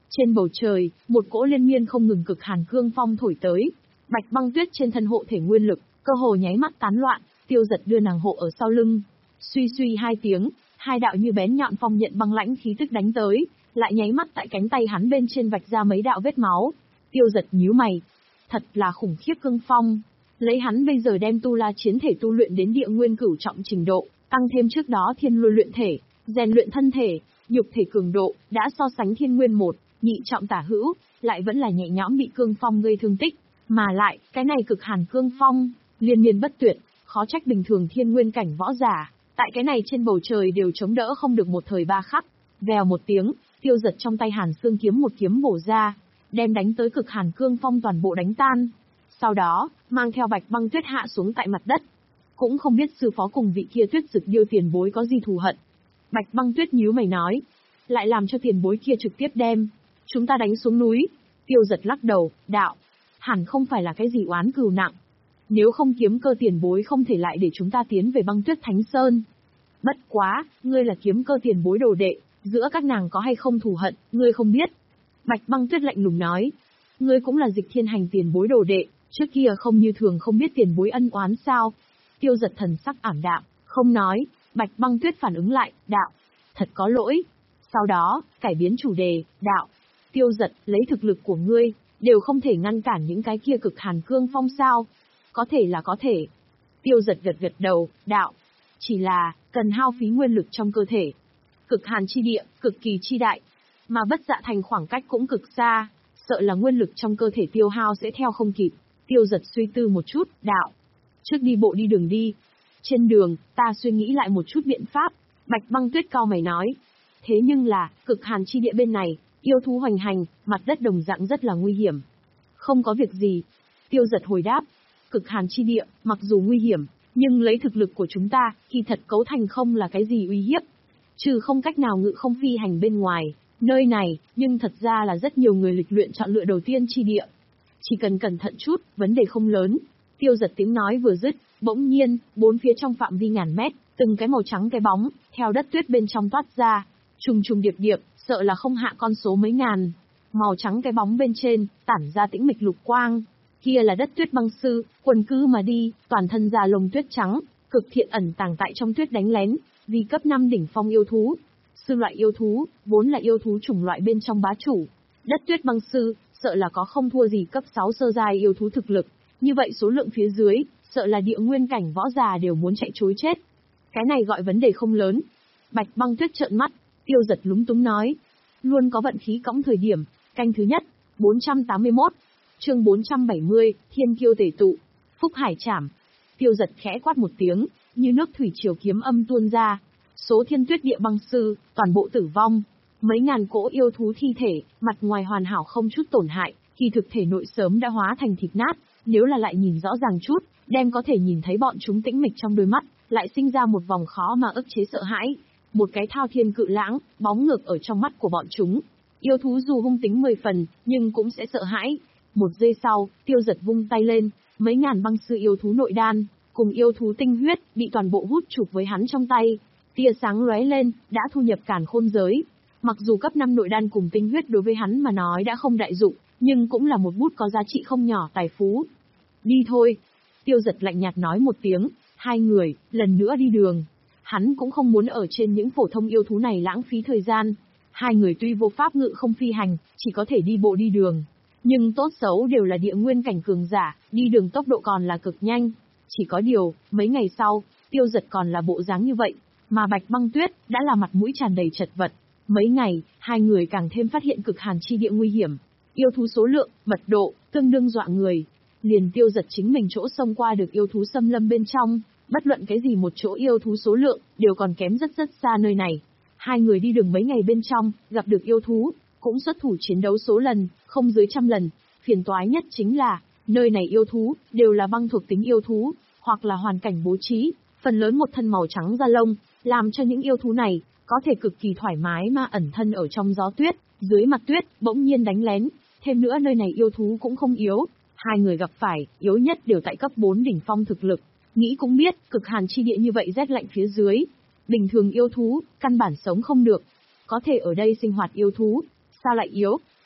Trên bầu trời, một cỗ liên miên không ngừng cực hàn cương phong thổi tới. Bạch Băng Tuyết trên thân hộ thể nguyên lực, cơ hồ nháy mắt tán loạn, Tiêu Dật đưa nàng hộ ở sau lưng. Suy suy hai tiếng, hai đạo như bén nhọn phong nhận băng lãnh khí tức đánh tới, lại nháy mắt tại cánh tay hắn bên trên vạch ra mấy đạo vết máu. Tiêu Dật nhíu mày, thật là khủng khiếp cương phong. Lấy hắn bây giờ đem tu la chiến thể tu luyện đến địa nguyên cửu trọng trình độ, tăng thêm trước đó thiên luân luyện thể, rèn luyện thân thể, nhục thể cường độ, đã so sánh thiên nguyên một, nhị trọng tả hữu, lại vẫn là nhẹ nhõm bị cương phong gây thương tích. Mà lại, cái này cực hàn cương phong, liên miên bất tuyệt, khó trách bình thường thiên nguyên cảnh võ giả, tại cái này trên bầu trời đều chống đỡ không được một thời ba khắc. Vèo một tiếng, Tiêu Dật trong tay hàn xương kiếm một kiếm bổ ra, đem đánh tới cực hàn cương phong toàn bộ đánh tan. Sau đó, mang theo Bạch Băng Tuyết hạ xuống tại mặt đất. Cũng không biết sư phó cùng vị kia Tuyết Dực Điêu tiền bối có gì thù hận. Bạch Băng Tuyết nhíu mày nói, lại làm cho tiền bối kia trực tiếp đem chúng ta đánh xuống núi. Tiêu Dật lắc đầu, đạo, hẳn không phải là cái gì oán cừu nặng. Nếu không kiếm cơ tiền bối không thể lại để chúng ta tiến về Băng Tuyết Thánh Sơn. Bất quá, ngươi là kiếm cơ tiền bối đồ đệ, giữa các nàng có hay không thù hận, ngươi không biết. Bạch Băng Tuyết lạnh lùng nói, ngươi cũng là Dịch Thiên Hành tiền bối đồ đệ, trước kia không như thường không biết tiền bối ân oán sao. Tiêu Dật thần sắc ảm đạm, không nói. Bạch Băng Tuyết phản ứng lại, đạo, thật có lỗi. Sau đó, cải biến chủ đề, đạo, Tiêu Dật, lấy thực lực của ngươi, đều không thể ngăn cản những cái kia cực hàn cương phong sao. Có thể là có thể. Tiêu Dật gật gật đầu, đạo, chỉ là, cần hao phí nguyên lực trong cơ thể. Cực hàn chi địa, cực kỳ chi đại, mà Bất Dạ Thành khoảng cách cũng cực xa, sợ là nguyên lực trong cơ thể tiêu hao sẽ theo không kịp. Tiêu Dật suy tư một chút, đạo, trước đi bộ đi đường đi. Trên đường, ta suy nghĩ lại một chút biện pháp. Bạch Băng Tuyết cau mày nói, thế nhưng là, cực hàn chi địa bên này, yêu thú hoành hành, mặt đất đồng dạng rất là nguy hiểm. Không có việc gì. Tiêu Dật hồi đáp, cực hàn chi địa, mặc dù nguy hiểm, nhưng lấy thực lực của chúng ta, kỳ thật cấu thành không là cái gì uy hiếp. Trừ không cách nào ngự không phi hành bên ngoài, nơi này, nhưng thật ra là rất nhiều người lịch luyện chọn lựa đầu tiên chi địa. Chỉ cần cẩn thận chút, vấn đề không lớn. Tiêu Dật tiếng nói vừa dứt, bỗng nhiên, bốn phía trong phạm vi ngàn mét, từng cái màu trắng cái bóng, theo đất tuyết bên trong toát ra, trùng trùng điệp điệp, sợ là không hạ con số mấy ngàn. Màu trắng cái bóng bên trên, tản ra tĩnh mịch lục quang. Kia là đất tuyết băng sư, quần cư mà đi, toàn thân da lông tuyết trắng, cực thiện ẩn tàng tại trong tuyết đánh lén, vì cấp năm đỉnh phong yêu thú. Sư loại yêu thú, vốn là yêu thú chủng loại bên trong bá chủ. Đất tuyết băng sư, sợ là có không thua gì cấp sáu sơ giai yêu thú thực lực. Như vậy số lượng phía dưới, sợ là địa nguyên cảnh võ già đều muốn chạy trối chết. Cái này gọi vấn đề không lớn. Bạch Băng Tuyết trợn mắt, Tiêu Dật lúng túng nói. Luôn có vận khí cõng thời điểm, canh thứ nhất, bốn trăm tám mươi mốt, chương bốn trăm bảy mươi, Thiên Kiêu tể tụ, Phúc Hải Trảm. Tiêu Dật khẽ quát một tiếng, như nước thủy triều kiếm âm tuôn ra. Số thiên tuyết địa băng sư, toàn bộ tử vong. Mấy ngàn cỗ yêu thú thi thể, mặt ngoài hoàn hảo không chút tổn hại, kỳ thực thể nội sớm đã hóa thành thịt nát. Nếu là lại nhìn rõ ràng chút, đem có thể nhìn thấy bọn chúng tĩnh mịch trong đôi mắt, lại sinh ra một vòng khó mà ức chế sợ hãi. Một cái thao thiên cự lãng, bóng ngược ở trong mắt của bọn chúng. Yêu thú dù hung tính mười phần, nhưng cũng sẽ sợ hãi. Một giây sau, Tiêu Dật vung tay lên, mấy ngàn băng sư yêu thú nội đan, cùng yêu thú tinh huyết, bị toàn bộ hút chụp với hắn trong tay. Tia sáng lóe lên, đã thu nhập càn khôn giới. Mặc dù cấp năm nội đan cùng tinh huyết đối với hắn mà nói đã không đại dụng, nhưng cũng là một bút có giá trị không nhỏ tài phú. Đi thôi. Tiêu Dật lạnh nhạt nói một tiếng, hai người, lần nữa đi đường. Hắn cũng không muốn ở trên những phổ thông yêu thú này lãng phí thời gian. Hai người tuy vô pháp ngự không phi hành, chỉ có thể đi bộ đi đường. Nhưng tốt xấu đều là địa nguyên cảnh cường giả, đi đường tốc độ còn là cực nhanh. Chỉ có điều, mấy ngày sau, Tiêu Dật còn là bộ dáng như vậy, mà Bạch Băng Tuyết đã là mặt mũi tràn đầy chật vật. Mấy ngày, hai người càng thêm phát hiện cực hàn chi địa nguy hiểm. Yêu thú số lượng, mật độ, tương đương dọa người. Liền Tiêu Dật chính mình chỗ xông qua được yêu thú xâm lâm bên trong, bất luận cái gì một chỗ yêu thú số lượng, đều còn kém rất rất xa nơi này. Hai người đi đường mấy ngày bên trong, gặp được yêu thú, cũng xuất thủ chiến đấu số lần, không dưới trăm lần. Phiền toái nhất chính là, nơi này yêu thú, đều là băng thuộc tính yêu thú, hoặc là hoàn cảnh bố trí, phần lớn một thân màu trắng da lông, làm cho những yêu thú này, có thể cực kỳ thoải mái mà ẩn thân ở trong gió tuyết, dưới mặt tuyết, bỗng nhiên đánh lén. Thêm nữa nơi này yêu thú cũng không yếu, hai người gặp phải, yếu nhất đều tại cấp bốn đỉnh phong thực lực. Nghĩ cũng biết, cực hàn chi địa như vậy rét lạnh phía dưới. Bình thường yêu thú, căn bản sống không được. Có thể ở đây sinh hoạt yêu thú, sao lại yếu?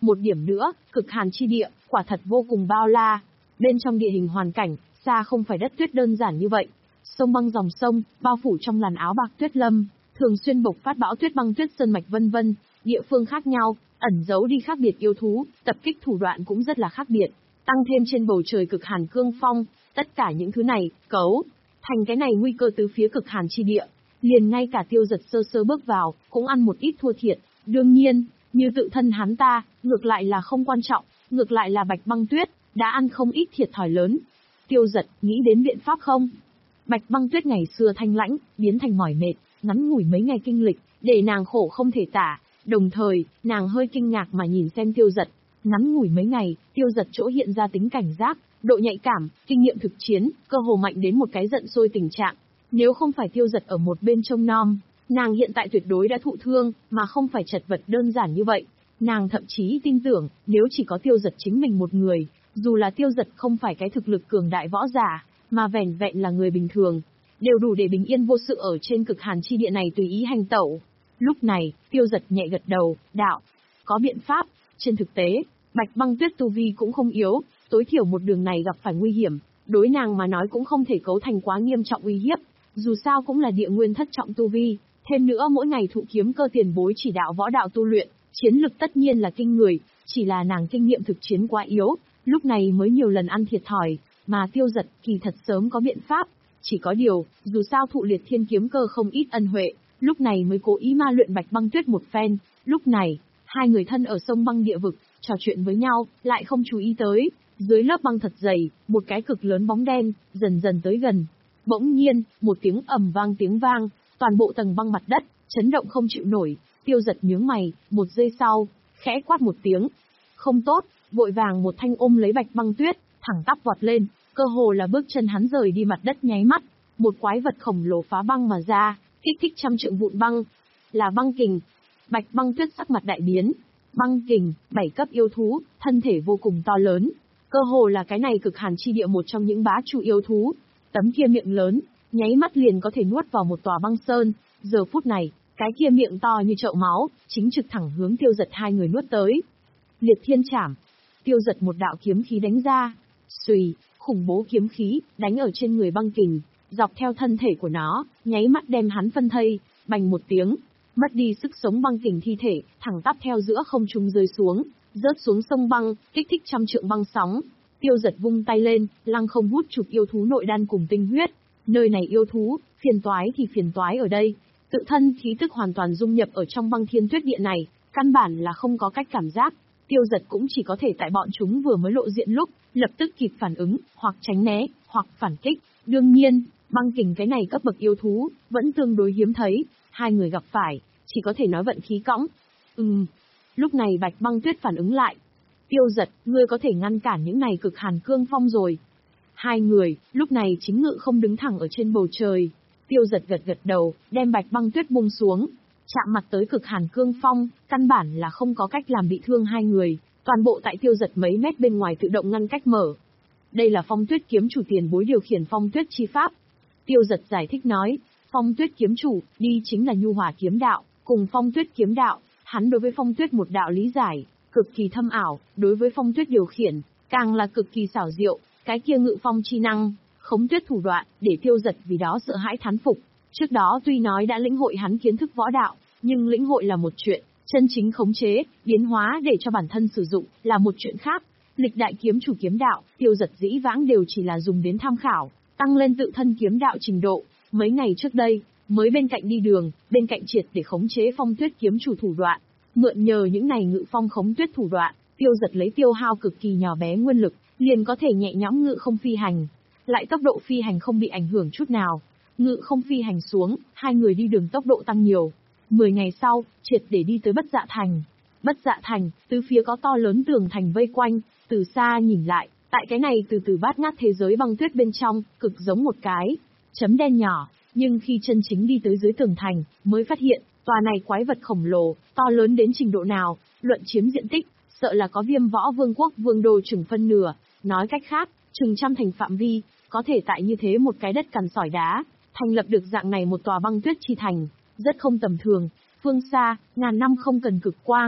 Một điểm nữa, cực hàn chi địa, quả thật vô cùng bao la. Bên trong địa hình hoàn cảnh, xa không phải đất tuyết đơn giản như vậy. Sông băng dòng sông, bao phủ trong làn áo bạc tuyết lâm, thường xuyên bộc phát bão tuyết băng tuyết sơn mạch vân vân, địa phương khác nhau, ẩn giấu đi khác biệt yêu thú, tập kích thủ đoạn cũng rất là khác biệt. Tăng thêm trên bầu trời cực hàn cương phong, tất cả những thứ này, cấu thành cái này nguy cơ từ phía cực hàn chi địa. Liền ngay cả Tiêu Dật sơ sơ bước vào, cũng ăn một ít thua thiệt. Đương nhiên, như tự thân hắn ta, ngược lại là không quan trọng, ngược lại là Bạch Băng Tuyết, đã ăn không ít thiệt thòi lớn. Tiêu Dật, nghĩ đến biện pháp không? Bạch Băng Tuyết ngày xưa thanh lãnh, biến thành mỏi mệt, ngắn ngủi mấy ngày kinh lịch, để nàng khổ không thể tả. Đồng thời, nàng hơi kinh ngạc mà nhìn xem Tiêu Dật. Ngắn ngủi mấy ngày, Tiêu Dật chỗ hiện ra tính cảnh giác, độ nhạy cảm, kinh nghiệm thực chiến, cơ hồ mạnh đến một cái giận sôi tình trạng. Nếu không phải Tiêu Dật ở một bên trông nom, nàng hiện tại tuyệt đối đã thụ thương, mà không phải chật vật đơn giản như vậy. Nàng thậm chí tin tưởng, nếu chỉ có Tiêu Dật chính mình một người, dù là Tiêu Dật không phải cái thực lực cường đại võ giả, mà vẻn vẹn là người bình thường, đều đủ để bình yên vô sự ở trên cực hàn chi địa này tùy ý hành tẩu. Lúc này, Tiêu Dật nhẹ gật đầu, đạo, có biện pháp. Trên thực tế, Bạch Băng Tuyết tu vi cũng không yếu, tối thiểu một đường này gặp phải nguy hiểm, đối nàng mà nói cũng không thể cấu thành quá nghiêm trọng uy hiếp, dù sao cũng là địa nguyên thất trọng tu vi, thêm nữa mỗi ngày thụ kiếm cơ tiền bối chỉ đạo võ đạo tu luyện, chiến lực tất nhiên là kinh người, chỉ là nàng kinh nghiệm thực chiến quá yếu, lúc này mới nhiều lần ăn thiệt thòi, mà Tiêu Dật kỳ thật sớm có biện pháp, chỉ có điều, dù sao thụ liệt thiên kiếm cơ không ít ân huệ, lúc này mới cố ý ma luyện Bạch Băng Tuyết một phen. Lúc này, hai người thân ở sông băng địa vực, trò chuyện với nhau, lại không chú ý tới, dưới lớp băng thật dày, một cái cực lớn bóng đen, dần dần tới gần. Bỗng nhiên, một tiếng ầm vang tiếng vang, toàn bộ tầng băng mặt đất, chấn động không chịu nổi, Tiêu Dật nhướng mày, một giây sau, khẽ quát một tiếng. Không tốt, vội vàng một thanh ôm lấy Bạch Băng Tuyết, thẳng tắp vọt lên, cơ hồ là bước chân hắn rời đi mặt đất nháy mắt, một quái vật khổng lồ phá băng mà ra, kích thích trăm trượng vụn băng, là băng kình. Bạch Băng Tuyết sắc mặt đại biến, băng kình, bảy cấp yêu thú, thân thể vô cùng to lớn, cơ hồ là cái này cực hàn chi địa một trong những bá chủ yêu thú, tấm kia miệng lớn, nháy mắt liền có thể nuốt vào một tòa băng sơn, giờ phút này, cái kia miệng to như chậu máu, chính trực thẳng hướng Tiêu Dật hai người nuốt tới. Liệt Thiên Trảm, Tiêu Dật một đạo kiếm khí đánh ra, xùy, khủng bố kiếm khí, đánh ở trên người băng kình, dọc theo thân thể của nó, nháy mắt đem hắn phân thây, bành một tiếng, mất đi sức sống băng kình thi thể, thẳng tắp theo giữa không trung rơi xuống, rớt xuống sông băng, kích thích trăm trượng băng sóng. Tiêu Dật vung tay lên, lăng không hút chụp yêu thú nội đan cùng tinh huyết. Nơi này yêu thú, phiền toái thì phiền toái ở đây, tự thân khí tức hoàn toàn dung nhập ở trong băng thiên tuyết địa này, căn bản là không có cách cảm giác. Tiêu Dật cũng chỉ có thể tại bọn chúng vừa mới lộ diện lúc, lập tức kịp phản ứng, hoặc tránh né, hoặc phản kích. Đương nhiên, băng kình cái này cấp bậc yêu thú, vẫn tương đối hiếm thấy, hai người gặp phải, chỉ có thể nói vận khí cõng. Ừm. Lúc này Bạch Băng Tuyết phản ứng lại. Tiêu Dật, ngươi có thể ngăn cản những này cực hàn cương phong rồi. Hai người, lúc này chính ngự không đứng thẳng ở trên bầu trời. Tiêu Dật gật gật đầu, đem Bạch Băng Tuyết buông xuống. Chạm mặt tới cực hàn cương phong, căn bản là không có cách làm bị thương hai người. Toàn bộ tại Tiêu Dật mấy mét bên ngoài tự động ngăn cách mở. Đây là Phong Tuyết kiếm chủ tiền bối điều khiển Phong Tuyết chi pháp. Tiêu Dật giải thích nói, Phong Tuyết kiếm chủ, đi chính là nhu hòa kiếm đạo, cùng Phong Tuyết kiếm đạo, hắn đối với Phong Tuyết một đạo lý giải, cực kỳ thâm ảo, đối với Phong Tuyết điều khiển, càng là cực kỳ xảo diệu, cái kia ngự phong chi năng, khống tuyết thủ đoạn, để Tiêu Dật vì đó sợ hãi thán phục. Trước đó tuy nói đã lĩnh hội hắn kiến thức võ đạo, nhưng lĩnh hội là một chuyện, chân chính khống chế, biến hóa để cho bản thân sử dụng, là một chuyện khác. Lịch đại kiếm chủ kiếm đạo, Tiêu Dật dĩ vãng đều chỉ là dùng đến tham khảo, tăng lên tự thân kiếm đạo trình độ. Mấy ngày trước đây, mới bên cạnh đi đường, bên cạnh triệt để khống chế Phong Tuyết kiếm chủ thủ đoạn. Mượn nhờ những này ngự phong khống tuyết thủ đoạn, Tiêu Dật lấy tiêu hao cực kỳ nhỏ bé nguyên lực, liền có thể nhẹ nhõm ngự không phi hành. Lại tốc độ phi hành không bị ảnh hưởng chút nào. Ngự không phi hành xuống, hai người đi đường tốc độ tăng nhiều. Mười ngày sau, triệt để đi tới Bất Dạ Thành. Bất Dạ Thành, tứ phía có to lớn tường thành vây quanh, từ xa nhìn lại, tại cái này từ từ bát ngát thế giới băng tuyết bên trong, cực giống một cái chấm đen nhỏ, nhưng khi chân chính đi tới dưới tường thành, mới phát hiện, tòa này quái vật khổng lồ, to lớn đến trình độ nào, luận chiếm diện tích, sợ là có Viêm Võ Vương quốc vương đô chừng phân nửa, nói cách khác, chừng trăm thành phạm vi, có thể tại như thế một cái đất cằn sỏi đá, thành lập được dạng này một tòa băng tuyết chi thành, rất không tầm thường. Phương xa, ngàn năm không cần cực quang,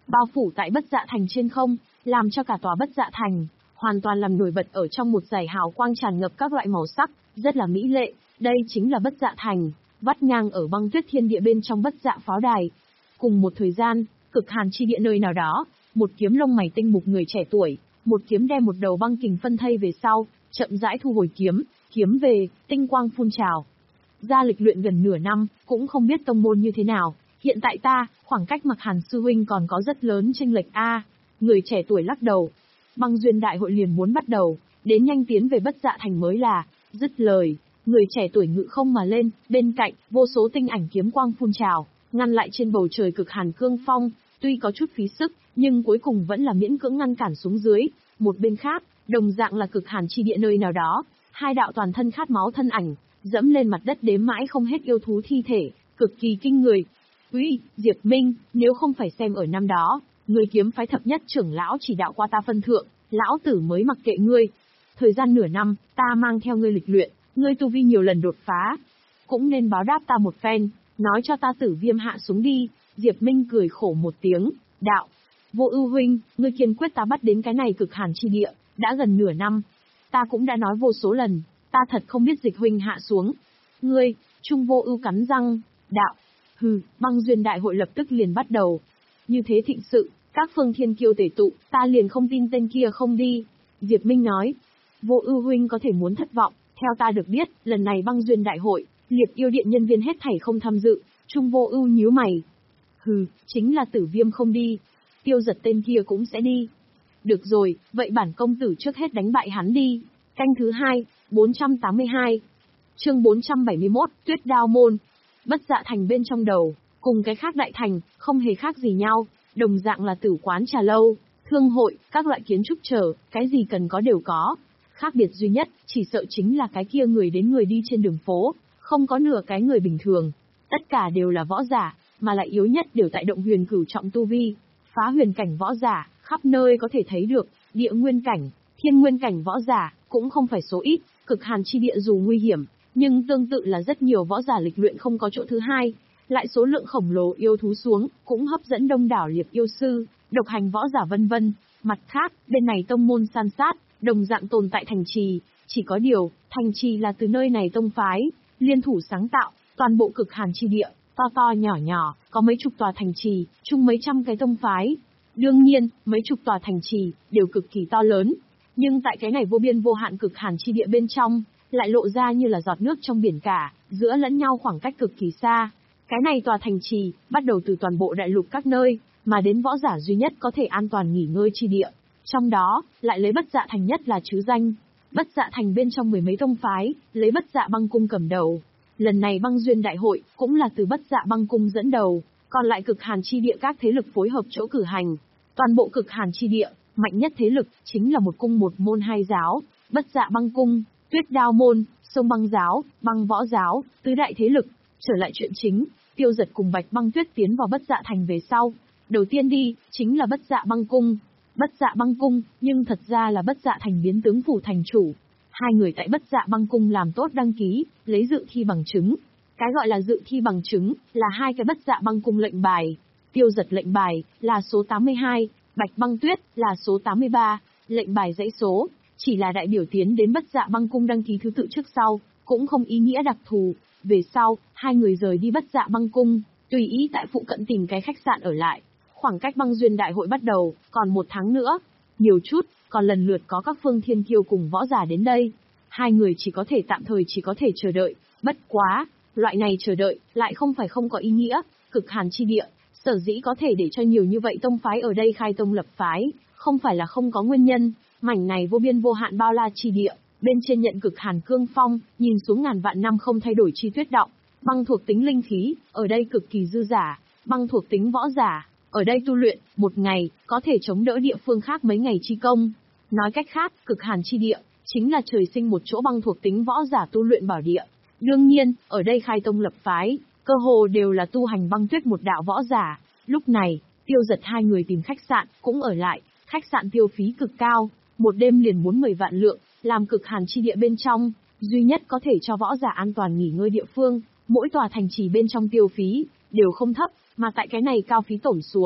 bao phủ tại Bất Dạ Thành trên không, làm cho cả tòa Bất Dạ Thành hoàn toàn làm nổi bật ở trong một dải hào quang tràn ngập các loại màu sắc, rất là mỹ lệ. Đây chính là Bất Dạ Thành, vắt ngang ở băng tuyết thiên địa bên trong Bất Dạ pháo đài. Cùng một thời gian, cực hàn chi địa nơi nào đó, một kiếm lông mày tinh mục người trẻ tuổi, một kiếm đem một đầu băng kình phân thây về sau, chậm rãi thu hồi kiếm, kiếm về, tinh quang phun trào. Ra lịch luyện gần nửa năm, cũng không biết tông môn như thế nào, hiện tại ta, khoảng cách Mặc Hàn sư huynh còn có rất lớn chênh lệch a. Người trẻ tuổi lắc đầu. Băng duyên đại hội liền muốn bắt đầu, đến nhanh tiến về Bất Dạ Thành mới là. Dứt lời, người trẻ tuổi ngự không mà lên, bên cạnh, vô số tinh ảnh kiếm quang phun trào, ngăn lại trên bầu trời cực hàn cương phong, tuy có chút phí sức, nhưng cuối cùng vẫn là miễn cưỡng ngăn cản xuống dưới. Một bên khác, đồng dạng là cực hàn chi địa nơi nào đó, hai đạo toàn thân khát máu thân ảnh, dẫm lên mặt đất đếm mãi không hết yêu thú thi thể, cực kỳ kinh người. Uy, Diệp Minh, nếu không phải xem ở năm đó, người kiếm phái thập nhất trưởng lão chỉ đạo qua ta phân thượng, lão tử mới mặc kệ ngươi. Thời gian nửa năm, ta mang theo ngươi lịch luyện, ngươi tu vi nhiều lần đột phá, cũng nên báo đáp ta một phen, nói cho ta Tử Viêm hạ xuống đi. Diệp Minh cười khổ một tiếng, đạo, Vô Ưu huynh, ngươi kiên quyết ta bắt đến cái này cực hàn chi địa, đã gần nửa năm. Ta cũng đã nói vô số lần, ta thật không biết Dịch huynh hạ xuống. Ngươi, Trung Vô Ưu cắn răng, đạo, hừ, băng duyên đại hội lập tức liền bắt đầu. Như thế thịnh sự, các phương thiên kiêu tề tụ, ta liền không tin tên kia không đi. Diệp Minh nói, Vô Ưu huynh có thể muốn thất vọng, theo ta được biết, lần này băng duyên đại hội, Liệp Yêu Điện nhân viên hết thảy không tham dự. Trung Vô Ưu nhíu mày. Hừ, chính là Tử Viêm không đi, Tiêu Giật tên kia cũng sẽ đi. Được rồi, vậy bản công tử trước hết đánh bại hắn đi. Canh thứ hai, bốn trăm tám mươi hai. Chương bốn trăm bảy mươi mốt, Tuyết Đao môn. Bất Dạ Thành bên trong đầu, cùng cái khác đại thành, không hề khác gì nhau, đồng dạng là tử quán trà lâu, thương hội, các loại kiến trúc trở, cái gì cần có đều có. Khác biệt duy nhất, chỉ sợ chính là cái kia người đến người đi trên đường phố, không có nửa cái người bình thường. Tất cả đều là võ giả, mà lại yếu nhất đều tại động huyền cửu trọng tu vi. Phá huyền cảnh võ giả, khắp nơi có thể thấy được, địa nguyên cảnh, thiên nguyên cảnh võ giả, cũng không phải số ít. Cực hàn chi địa dù nguy hiểm, nhưng tương tự là rất nhiều võ giả lịch luyện không có chỗ thứ hai. Lại số lượng khổng lồ yêu thú xuống, cũng hấp dẫn đông đảo liệp yêu sư, độc hành võ giả vân vân. Mặt khác, bên này tông môn san sát, đồng dạng tồn tại thành trì, chỉ có điều, thành trì là từ nơi này tông phái, liên thủ sáng tạo, toàn bộ cực hàn chi địa, to to nhỏ nhỏ, có mấy chục tòa thành trì, chung mấy trăm cái tông phái. Đương nhiên, mấy chục tòa thành trì, đều cực kỳ to lớn. Nhưng tại cái này vô biên vô hạn cực hàn chi địa bên trong, lại lộ ra như là giọt nước trong biển cả, giữa lẫn nhau khoảng cách cực kỳ xa. Cái này tòa thành trì, bắt đầu từ toàn bộ đại lục các nơi, mà đến võ giả duy nhất có thể an toàn nghỉ ngơi chi địa. Trong đó, lại lấy Bất Dạ Thành nhất là chứ danh. Bất Dạ Thành bên trong mười mấy tông phái, lấy Bất Dạ Băng Cung cầm đầu. Lần này băng duyên đại hội, cũng là từ Bất Dạ Băng Cung dẫn đầu, còn lại cực hàn chi địa các thế lực phối hợp chỗ cử hành. Toàn bộ cực hàn chi địa, mạnh nhất thế lực, chính là một cung một môn hai giáo, Bất Dạ Băng Cung, Tuyết Đao môn, Sông Băng giáo, Băng Võ giáo, tứ đại thế lực. Trở lại chuyện chính, Tiêu Giật cùng Bạch Băng Tuyết tiến vào Bất Dạ Thành về sau. Đầu tiên đi, chính là Bất Dạ Băng Cung. Bất Dạ Băng Cung, nhưng thật ra là Bất Dạ Thành biến tướng phủ thành chủ. Hai người tại Bất Dạ Băng Cung làm tốt đăng ký, lấy dự thi bằng chứng. Cái gọi là dự thi bằng chứng, là hai cái Bất Dạ Băng Cung lệnh bài. Tiêu Giật lệnh bài, là số tám mươi hai, Bạch Băng Tuyết, là số tám mươi ba, lệnh bài dãy số, chỉ là đại biểu tiến đến Bất Dạ Băng Cung đăng ký thứ tự trước sau, cũng không ý nghĩa đặc thù. Về sau, hai người rời đi Bất Dạ Băng Cung, tùy ý tại phụ cận tìm cái khách sạn ở lại. Khoảng cách băng duyên đại hội bắt đầu, còn một tháng nữa. Nhiều chút, còn lần lượt có các phương thiên kiêu cùng võ giả đến đây. Hai người chỉ có thể tạm thời chỉ có thể chờ đợi. Bất quá, loại này chờ đợi, lại không phải không có ý nghĩa. Cực hàn chi địa, sở dĩ có thể để cho nhiều như vậy tông phái ở đây khai tông lập phái, không phải là không có nguyên nhân. Mảnh này vô biên vô hạn bao la chi địa, bên trên nhận cực hàn cương phong, nhìn xuống ngàn vạn năm không thay đổi chi tuyết động. Băng thuộc tính linh khí, ở đây cực kỳ dư giả. Băng thuộc tính võ giả, ở đây tu luyện, một ngày, có thể chống đỡ địa phương khác mấy ngày chi công. Nói cách khác, cực hàn chi địa, chính là trời sinh một chỗ băng thuộc tính võ giả tu luyện bảo địa. Đương nhiên, ở đây khai tông lập phái, cơ hồ đều là tu hành băng tuyết một đạo võ giả. Lúc này, Tiêu Giật hai người tìm khách sạn, cũng ở lại, khách sạn tiêu phí cực cao, một đêm liền muốn mười vạn lượng, làm cực hàn chi địa bên trong, duy nhất có thể cho võ giả an toàn nghỉ ngơi địa phương, mỗi tòa thành trì bên trong tiêu phí, đều không thấp, mà tại cái này cao phí tổn xuống,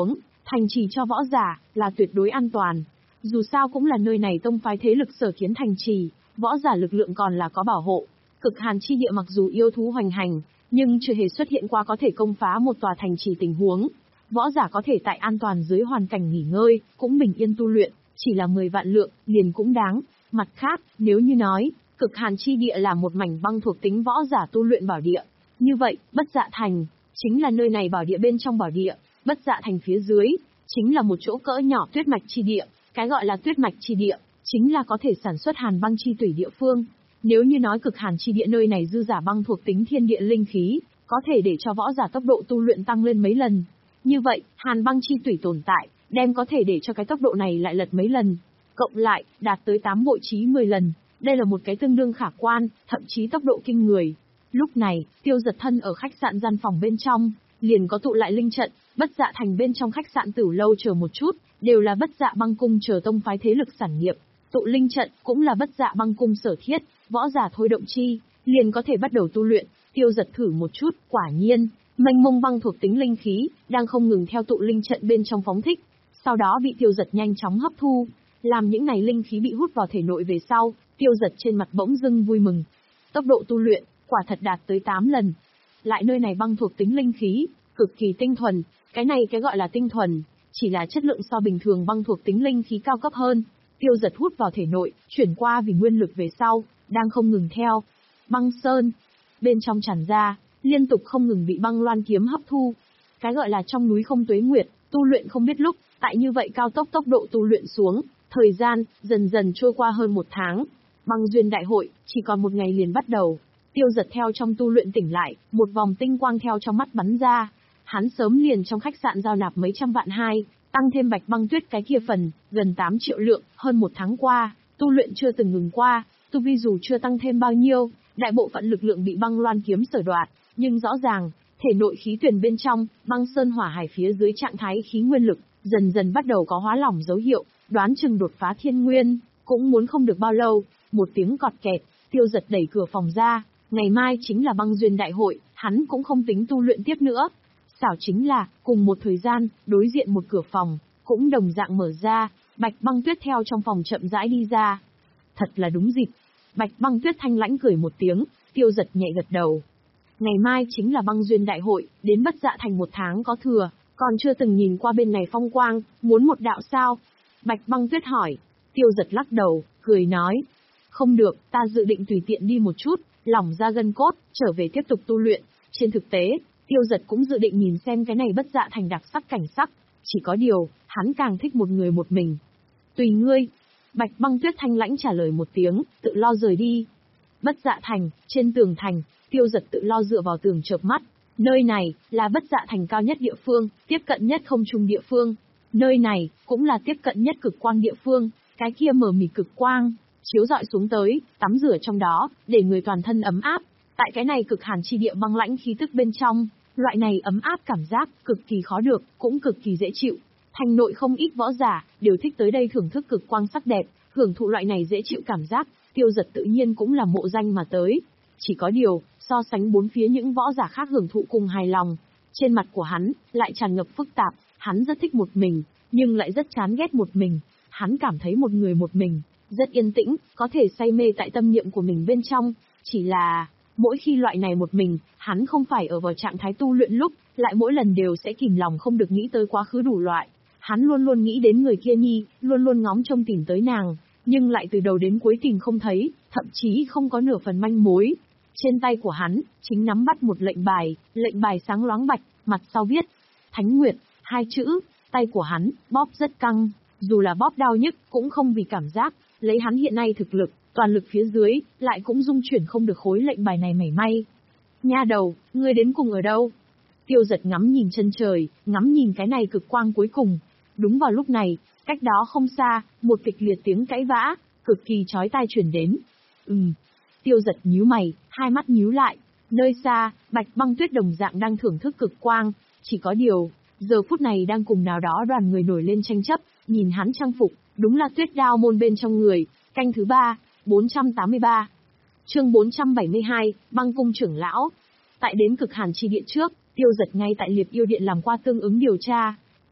Thành trì cho võ giả là tuyệt đối an toàn. Dù sao cũng là nơi này tông phái thế lực sở kiến thành trì, võ giả lực lượng còn là có bảo hộ. Cực hàn chi địa mặc dù yêu thú hoành hành, nhưng chưa hề xuất hiện qua có thể công phá một tòa thành trì tình huống. Võ giả có thể tại an toàn dưới hoàn cảnh nghỉ ngơi, cũng bình yên tu luyện, chỉ là mười vạn lượng, liền cũng đáng. Mặt khác, nếu như nói, cực hàn chi địa là một mảnh băng thuộc tính võ giả tu luyện bảo địa, như vậy, bất dạ thành, chính là nơi này bảo địa bên trong bảo địa, bất dạ thành phía dưới, chính là một chỗ cỡ nhỏ tuyết mạch chi địa. Cái gọi là tuyết mạch chi địa, chính là có thể sản xuất hàn băng chi tủy địa phương. Nếu như nói cực hàn chi địa nơi này dư giả băng thuộc tính thiên địa linh khí, có thể để cho võ giả tốc độ tu luyện tăng lên mấy lần. Như vậy, hàn băng chi tủy tồn tại, đem có thể để cho cái tốc độ này lại lật mấy lần. Cộng lại, đạt tới tám bội chí mười lần. Đây là một cái tương đương khả quan, thậm chí tốc độ kinh người. Lúc này, Tiêu Giật thân ở khách sạn gian phòng bên trong, liền có tụ lại linh trận, bất dạ thành bên trong khách sạn Tử Lâu chờ một chút, đều là bất dạ băng cung chờ tông phái thế lực sản nghiệp. Tụ linh trận cũng là bất dạ băng cung sở thiết, võ giả thôi động chi, liền có thể bắt đầu tu luyện. Tiêu Giật thử một chút, quả nhiên, mênh mông băng thuộc tính linh khí đang không ngừng theo tụ linh trận bên trong phóng thích, sau đó bị Tiêu Giật nhanh chóng hấp thu, làm những này linh khí bị hút vào thể nội về sau, Tiêu Giật trên mặt bỗng dưng vui mừng. Tốc độ tu luyện quả thật đạt tới tám lần. Lại nơi này băng thuộc tính linh khí cực kỳ tinh thuần, cái này cái gọi là tinh thuần, chỉ là chất lượng so bình thường băng thuộc tính linh khí cao cấp hơn. Tiêu Giật hút vào thể nội, chuyển qua vì nguyên lực về sau, đang không ngừng theo băng sơn bên trong tràn ra, liên tục không ngừng bị băng loan kiếm hấp thu. Cái gọi là trong núi không tuế nguyệt, tu luyện không biết lúc, tại như vậy cao tốc tốc độ tu luyện xuống, thời gian dần dần trôi qua hơn một tháng. Băng duyên đại hội chỉ còn một ngày liền bắt đầu. Tiêu Giật theo trong tu luyện tỉnh lại, một vòng tinh quang theo trong mắt bắn ra. Hắn sớm liền trong khách sạn giao nạp mấy trăm vạn hai, tăng thêm Bạch Băng Tuyết cái kia phần, gần tám triệu lượng, hơn một tháng qua, tu luyện chưa từng ngừng qua, tu vi dù chưa tăng thêm bao nhiêu, đại bộ phận lực lượng bị băng loan kiếm sở đoạt, nhưng rõ ràng, thể nội khí tuyển bên trong, băng sơn hỏa hải phía dưới trạng thái khí nguyên lực, dần dần bắt đầu có hóa lỏng dấu hiệu, đoán chừng đột phá thiên nguyên, cũng muốn không được bao lâu. Một tiếng cọt kẹt, Tiêu Giật đẩy cửa phòng ra, ngày mai chính là băng duyên đại hội, hắn cũng không tính tu luyện tiếp nữa. Xảo chính là, cùng một thời gian, đối diện một cửa phòng, cũng đồng dạng mở ra, Bạch Băng Tuyết theo trong phòng chậm rãi đi ra. Thật là đúng dịp. Bạch Băng Tuyết thanh lãnh cười một tiếng, Tiêu Giật nhẹ gật đầu. Ngày mai chính là băng duyên đại hội, đến bất dạ thành một tháng có thừa, còn chưa từng nhìn qua bên này phong quang, muốn một đạo sao? Bạch Băng Tuyết hỏi. Tiêu Giật lắc đầu, cười nói. Không được, ta dự định tùy tiện đi một chút, lỏng ra gân cốt, trở về tiếp tục tu luyện. Trên thực tế, Tiêu Giật cũng dự định nhìn xem cái này bất dạ thành đặc sắc cảnh sắc, chỉ có điều, hắn càng thích một người một mình. Tùy ngươi. Bạch Băng Tuyết thanh lãnh trả lời một tiếng, tự lo rời đi. Bất dạ thành, trên tường thành, Tiêu Giật tự lo dựa vào tường chợp mắt. Nơi này, là bất dạ thành cao nhất địa phương, tiếp cận nhất không trung địa phương. Nơi này, cũng là tiếp cận nhất cực quang địa phương, cái kia mờ mịt cực quang, chiếu rọi xuống tới, tắm rửa trong đó, để người toàn thân ấm áp. Tại cái này cực hàn chi địa băng lãnh khí tức bên trong, loại này ấm áp cảm giác, cực kỳ khó được, cũng cực kỳ dễ chịu. Thành nội không ít võ giả, đều thích tới đây thưởng thức cực quang sắc đẹp, hưởng thụ loại này dễ chịu cảm giác, Tiêu Giật tự nhiên cũng là mộ danh mà tới. Chỉ có điều, so sánh bốn phía những võ giả khác hưởng thụ cùng hài lòng, trên mặt của hắn, lại tràn ngập phức tạp, hắn rất thích một mình, nhưng lại rất chán ghét một mình. Hắn cảm thấy một người một mình, rất yên tĩnh, có thể say mê tại tâm niệm của mình bên trong, chỉ là, mỗi khi loại này một mình, hắn không phải ở vào trạng thái tu luyện lúc, lại mỗi lần đều sẽ kìm lòng không được nghĩ tới quá khứ đủ loại. Hắn luôn luôn nghĩ đến người kia nhi, luôn luôn ngóng trông tìm tới nàng, nhưng lại từ đầu đến cuối tìm không thấy, thậm chí không có nửa phần manh mối. Trên tay của hắn, chính nắm bắt một lệnh bài, lệnh bài sáng loáng bạch, mặt sau viết, Thánh Nguyệt, hai chữ, tay của hắn, bóp rất căng, dù là bóp đau nhức, cũng không vì cảm giác, lấy hắn hiện nay thực lực, toàn lực phía dưới, lại cũng dung chuyển không được khối lệnh bài này mảy may. Nha đầu, ngươi đến cùng ở đâu? Tiêu Giật ngắm nhìn chân trời, ngắm nhìn cái này cực quang cuối cùng. Đúng vào lúc này, cách đó không xa, một kịch liệt tiếng cãi vã, cực kỳ chói tai truyền đến. Ừm. Tiêu Giật nhíu mày, hai mắt nhíu lại. Nơi xa, Bạch Băng Tuyết đồng dạng đang thưởng thức cực quang, chỉ có điều, giờ phút này đang cùng nào đó đoàn người nổi lên tranh chấp, nhìn hắn trang phục, đúng là Tuyết Đao môn bên trong người. Canh thứ ba, bốn trăm tám mươi ba. Chương bốn trăm bảy mươi hai, Băng cung trưởng lão. Tại đến cực hàn chi địa trước, Tiêu Giật ngay tại Liệp Yêu Điện làm qua tương ứng điều tra.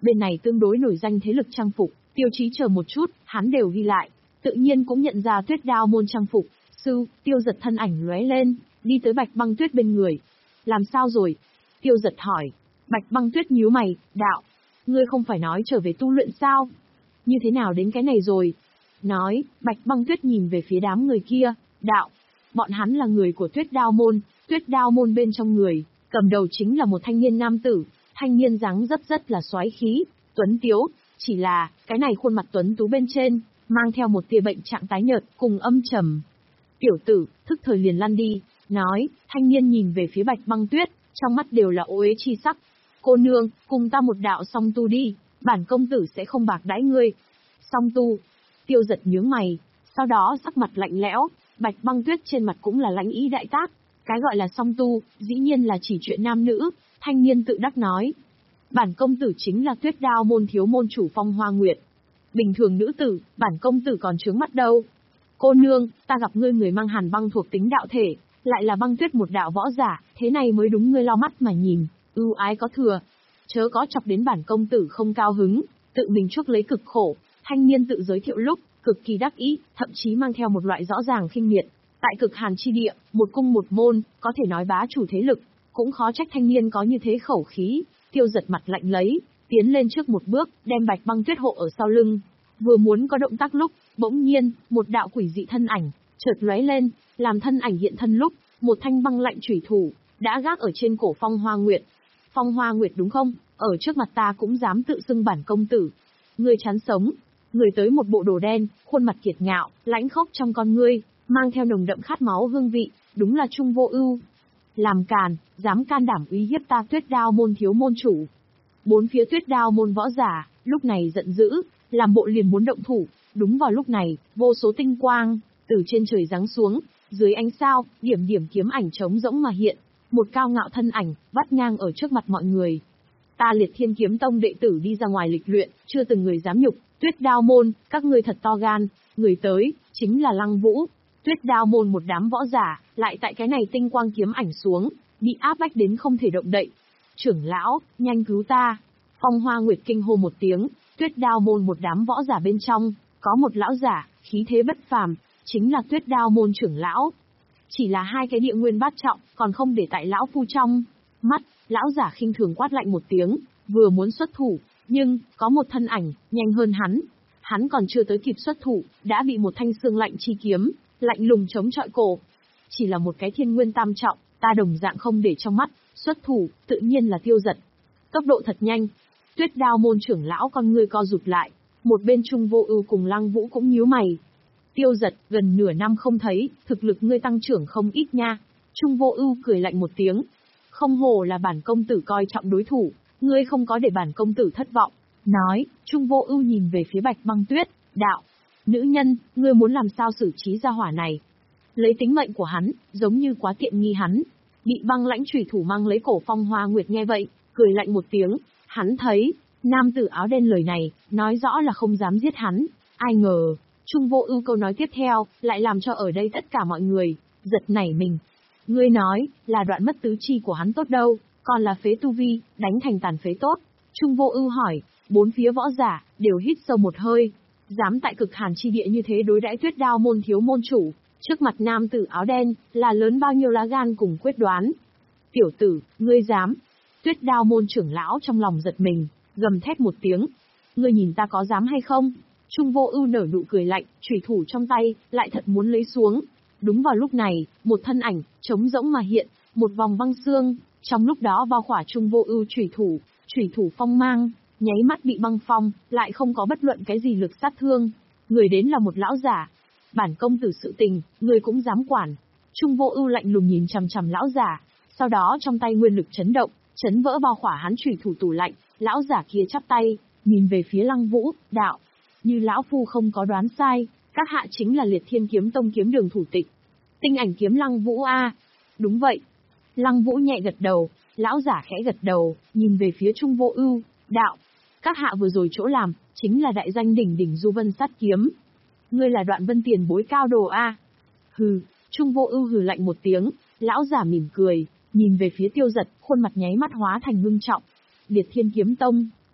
Bên này tương đối nổi danh thế lực trang phục, Tiêu Chí chờ một chút, hắn đều ghi lại, tự nhiên cũng nhận ra Tuyết Đao môn trang phục. Sư, Tiêu Giật thân ảnh lóe lên, đi tới Bạch Băng Tuyết bên người. Làm sao rồi? Tiêu Giật hỏi. Bạch Băng Tuyết nhíu mày, đạo, ngươi không phải nói trở về tu luyện sao? Như thế nào đến cái này rồi? Nói, Bạch Băng Tuyết nhìn về phía đám người kia, đạo, bọn hắn là người của Tuyết Đao môn, Tuyết Đao môn bên trong người, cầm đầu chính là một thanh niên nam tử, thanh niên dáng dấp rất là xoáy khí, tuấn tiếu, chỉ là, cái này khuôn mặt tuấn tú bên trên, mang theo một tia bệnh trạng tái nhợt, cùng âm trầm. Tiểu tử, thức thời liền lăn đi, nói, thanh niên nhìn về phía Bạch Băng Tuyết, trong mắt đều là ô uế chi sắc. Cô nương, cùng ta một đạo song tu đi, bản công tử sẽ không bạc đãi ngươi. Song tu. Tiêu Giật nhướng mày, sau đó sắc mặt lạnh lẽo, Bạch Băng Tuyết trên mặt cũng là lãnh ý đại tác. Cái gọi là song tu, dĩ nhiên là chỉ chuyện nam nữ, thanh niên tự đắc nói. Bản công tử chính là Tuyết Đao môn thiếu môn chủ Phong Hoa Nguyệt. Bình thường nữ tử, bản công tử còn trướng mắt đâu. Cô nương, ta gặp ngươi người mang hàn băng thuộc tính đạo thể, lại là Băng Tuyết một đạo võ giả, thế này mới đúng ngươi lo mắt mà nhìn, ưu ái có thừa. Chớ có chọc đến bản công tử không cao hứng, tự mình chuốc lấy cực khổ. Thanh niên tự giới thiệu lúc, cực kỳ đắc ý, thậm chí mang theo một loại rõ ràng khinh miệt. Tại Cực Hàn chi địa, một cung một môn, có thể nói bá chủ thế lực, cũng khó trách thanh niên có như thế khẩu khí. Tiêu Giật mặt lạnh lấy, tiến lên trước một bước, đem Bạch Băng Tuyết hộ ở sau lưng. Vừa muốn có động tác lúc, bỗng nhiên, một đạo quỷ dị thân ảnh chợt lóe lên, làm thân ảnh hiện thân lúc, một thanh băng lạnh chủy thủ đã gác ở trên cổ Phong Hoa Nguyệt. Phong Hoa Nguyệt đúng không? Ở trước mặt ta cũng dám tự xưng bản công tử. Ngươi chán sống. Người tới một bộ đồ đen, khuôn mặt kiệt ngạo, lãnh khốc trong con ngươi, mang theo nồng đậm khát máu hương vị, đúng là Trung Vô Ưu. Làm càn, dám can đảm uy hiếp ta Tuyết Đao môn thiếu môn chủ. Bốn phía Tuyết Đao môn võ giả, lúc này giận dữ, làm bộ liền muốn động thủ. Đúng vào lúc này, vô số tinh quang từ trên trời giáng xuống, dưới ánh sao, điểm điểm kiếm ảnh trống rỗng mà hiện, một cao ngạo thân ảnh vắt ngang ở trước mặt mọi người. Ta Liệt Thiên Kiếm Tông đệ tử đi ra ngoài lịch luyện, chưa từng người dám nhục Tuyết Đao môn, các ngươi thật to gan. Người tới chính là Lăng Vũ. Tuyết Đao môn một đám võ giả, lại tại cái này tinh quang kiếm ảnh xuống, bị áp bách đến không thể động đậy. Trưởng lão, nhanh cứu ta! Phong Hoa Nguyệt kinh hô một tiếng. Tuyết Đao môn một đám võ giả bên trong, có một lão giả, khí thế bất phàm, chính là Tuyết Đao môn trưởng lão. Chỉ là hai cái địa nguyên bát trọng, còn không để tại lão phu trong mắt. Lão giả khinh thường quát lạnh một tiếng, vừa muốn xuất thủ, nhưng có một thân ảnh nhanh hơn hắn. Hắn còn chưa tới kịp xuất thủ, đã bị một thanh xương lạnh chi kiếm lạnh lùng chống chọi cổ. Chỉ là một cái thiên nguyên tam trọng, ta đồng dạng không để trong mắt, xuất thủ, tự nhiên là Tiêu Giật. Tốc độ thật nhanh. Tuyết Đao môn trưởng lão con ngươi co rụt lại, một bên Trung Vô Ưu cùng Lăng Vũ cũng nhíu mày. Tiêu Giật, gần nửa năm không thấy, thực lực ngươi tăng trưởng không ít nha. Trung Vô Ưu cười lạnh một tiếng. Không hổ là bản công tử coi trọng đối thủ, ngươi không có để bản công tử thất vọng. Nói, Trung Vô Ưu nhìn về phía Bạch Băng Tuyết, đạo: "Nữ nhân, ngươi muốn làm sao xử trí gia hỏa này? Lấy tính mệnh của hắn, giống như quá tiện nghi hắn." Bị băng lãnh chủy thủ mang lấy cổ Phong Hoa Nguyệt nghe vậy, cười lạnh một tiếng, hắn thấy, nam tử áo đen lời này, nói rõ là không dám giết hắn, ai ngờ, Trung Vô Ưu câu nói tiếp theo, lại làm cho ở đây tất cả mọi người giật nảy mình. Ngươi nói, là đoạn mất tứ chi của hắn tốt đâu, còn là phế tu vi, đánh thành tàn phế tốt. Trung Vô Ưu hỏi, bốn phía võ giả đều hít sâu một hơi, dám tại Cực Hàn chi địa như thế đối đãi Tuyết Đao môn thiếu môn chủ, trước mặt nam tử áo đen, là lớn bao nhiêu lá gan cùng quyết đoán. Tiểu tử, ngươi dám? Tuyết Đao môn trưởng lão trong lòng giật mình, gầm thét một tiếng. Ngươi nhìn ta có dám hay không? Trung Vô Ưu nở nụ cười lạnh, chủy thủ trong tay lại thật muốn lấy xuống. Đúng vào lúc này, một thân ảnh trống rỗng mà hiện, một vòng băng xương, trong lúc đó bao khỏa Trung Vô Ưu chủy thủ, chủy thủ phong mang, nháy mắt bị băng phong, lại không có bất luận cái gì lực sát thương. Người đến là một lão giả. Bản công tử sự tình, người cũng dám quản? Trung Vô Ưu lạnh lùng nhìn chằm chằm lão giả, sau đó trong tay nguyên lực chấn động, chấn vỡ bao khỏa hắn chủy thủ tủ lạnh. Lão giả kia chắp tay, nhìn về phía Lăng Vũ, đạo: Như lão phu không có đoán sai, các hạ chính là Liệt Thiên Kiếm Tông kiếm đường thủ tịch. Tinh Ảnh kiếm Lăng Vũ a? Đúng vậy. Lăng Vũ nhẹ gật đầu, lão giả khẽ gật đầu, nhìn về phía Trung Vô Ưu, đạo: Các hạ vừa rồi chỗ làm, chính là đại danh đỉnh đỉnh Du Vân Sát kiếm. Ngươi là Đoạn Vân tiền bối cao đồ a? Hừ, Trung Vô Ưu hừ lạnh một tiếng, lão giả mỉm cười, nhìn về phía Tiêu Giật, khuôn mặt nháy mắt hóa thành ngưng trọng. Liệt Thiên Kiếm Tông,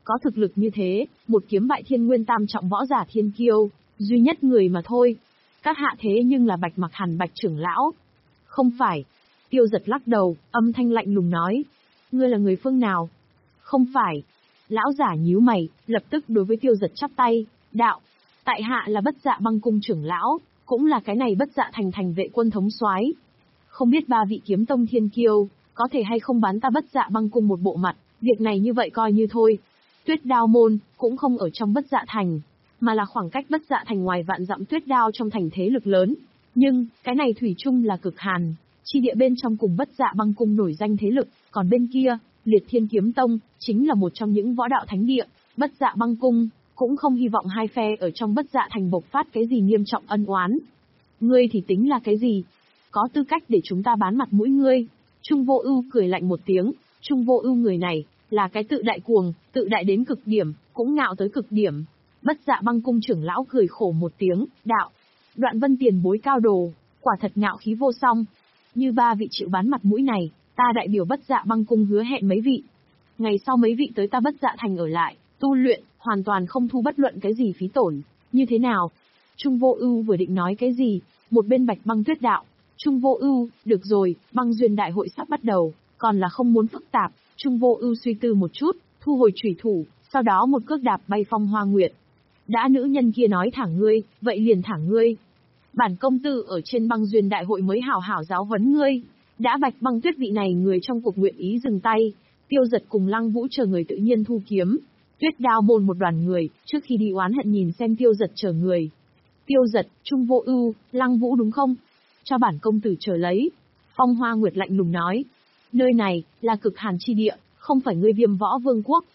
Có thực lực như thế, một kiếm bại thiên nguyên tam trọng võ giả thiên kiêu, duy nhất người mà thôi. Các hạ thế nhưng là Bạch Mặc Hàn Bạch trưởng lão. Không phải. Tiêu Giật lắc đầu, âm thanh lạnh lùng nói. Ngươi là người phương nào? Không phải. Lão giả nhíu mày, lập tức đối với Tiêu Giật chắp tay, đạo. Tại hạ là Bất Dạ Băng Cung trưởng lão, cũng là cái này Bất Dạ Thành thành vệ quân thống soái. Không biết ba vị kiếm tông thiên kiêu, có thể hay không bán ta Bất Dạ Băng Cung một bộ mặt, việc này như vậy coi như thôi. Tuyết Đao môn, cũng không ở trong Bất Dạ Thành, mà là khoảng cách Bất Dạ Thành ngoài vạn dặm Tuyết Đao trong thành thế lực lớn. Nhưng, cái này thủy chung là cực hàn, chi địa bên trong cùng Bất Dạ Băng Cung nổi danh thế lực, còn bên kia, Liệt Thiên Kiếm Tông, chính là một trong những võ đạo thánh địa, Bất Dạ Băng Cung, cũng không hy vọng hai phe ở trong Bất Dạ Thành bộc phát cái gì nghiêm trọng ân oán. Ngươi thì tính là cái gì? Có tư cách để chúng ta bán mặt mũi ngươi? Trung Vô Ưu cười lạnh một tiếng, Trung Vô Ưu người này, là cái tự đại cuồng, tự đại đến cực điểm, cũng ngạo tới cực điểm. Bất Dạ Băng Cung trưởng lão cười khổ một tiếng, đạo. Đoạn Vân tiền bối cao đồ, quả thật ngạo khí vô song. Như ba vị chịu bán mặt mũi này, ta đại biểu Bất Dạ Băng Cung hứa hẹn mấy vị. Ngày sau mấy vị tới ta Bất Dạ Thành ở lại, tu luyện, hoàn toàn không thu bất luận cái gì phí tổn. Như thế nào? Trung Vô Ưu vừa định nói cái gì, một bên Bạch Băng Tuyết đạo. Trung Vô Ưu, được rồi, băng duyên đại hội sắp bắt đầu, còn là không muốn phức tạp. Trung Vô Ưu suy tư một chút, thu hồi chủy thủ, sau đó một cước đạp bay Phong Hoa Nguyệt. Đã nữ nhân kia nói thả ngươi, vậy liền thả ngươi. Bản công tử ở trên băng duyên đại hội mới hảo hảo giáo huấn ngươi. Đã Bạch Băng Tuyết vị này người trong cuộc nguyện ý dừng tay, Tiêu Giật cùng Lăng Vũ chờ người tự nhiên thu kiếm. Tuyết Đao môn một đoàn người, trước khi đi oán hận nhìn xem Tiêu Giật chờ người. Tiêu Giật, Trung Vô Ưu, Lăng Vũ đúng không? Cho bản công tử chờ lấy. Phong Hoa Nguyệt lạnh lùng nói. Nơi này, là cực hàn chi địa, không phải ngươi Viêm Võ Vương quốc,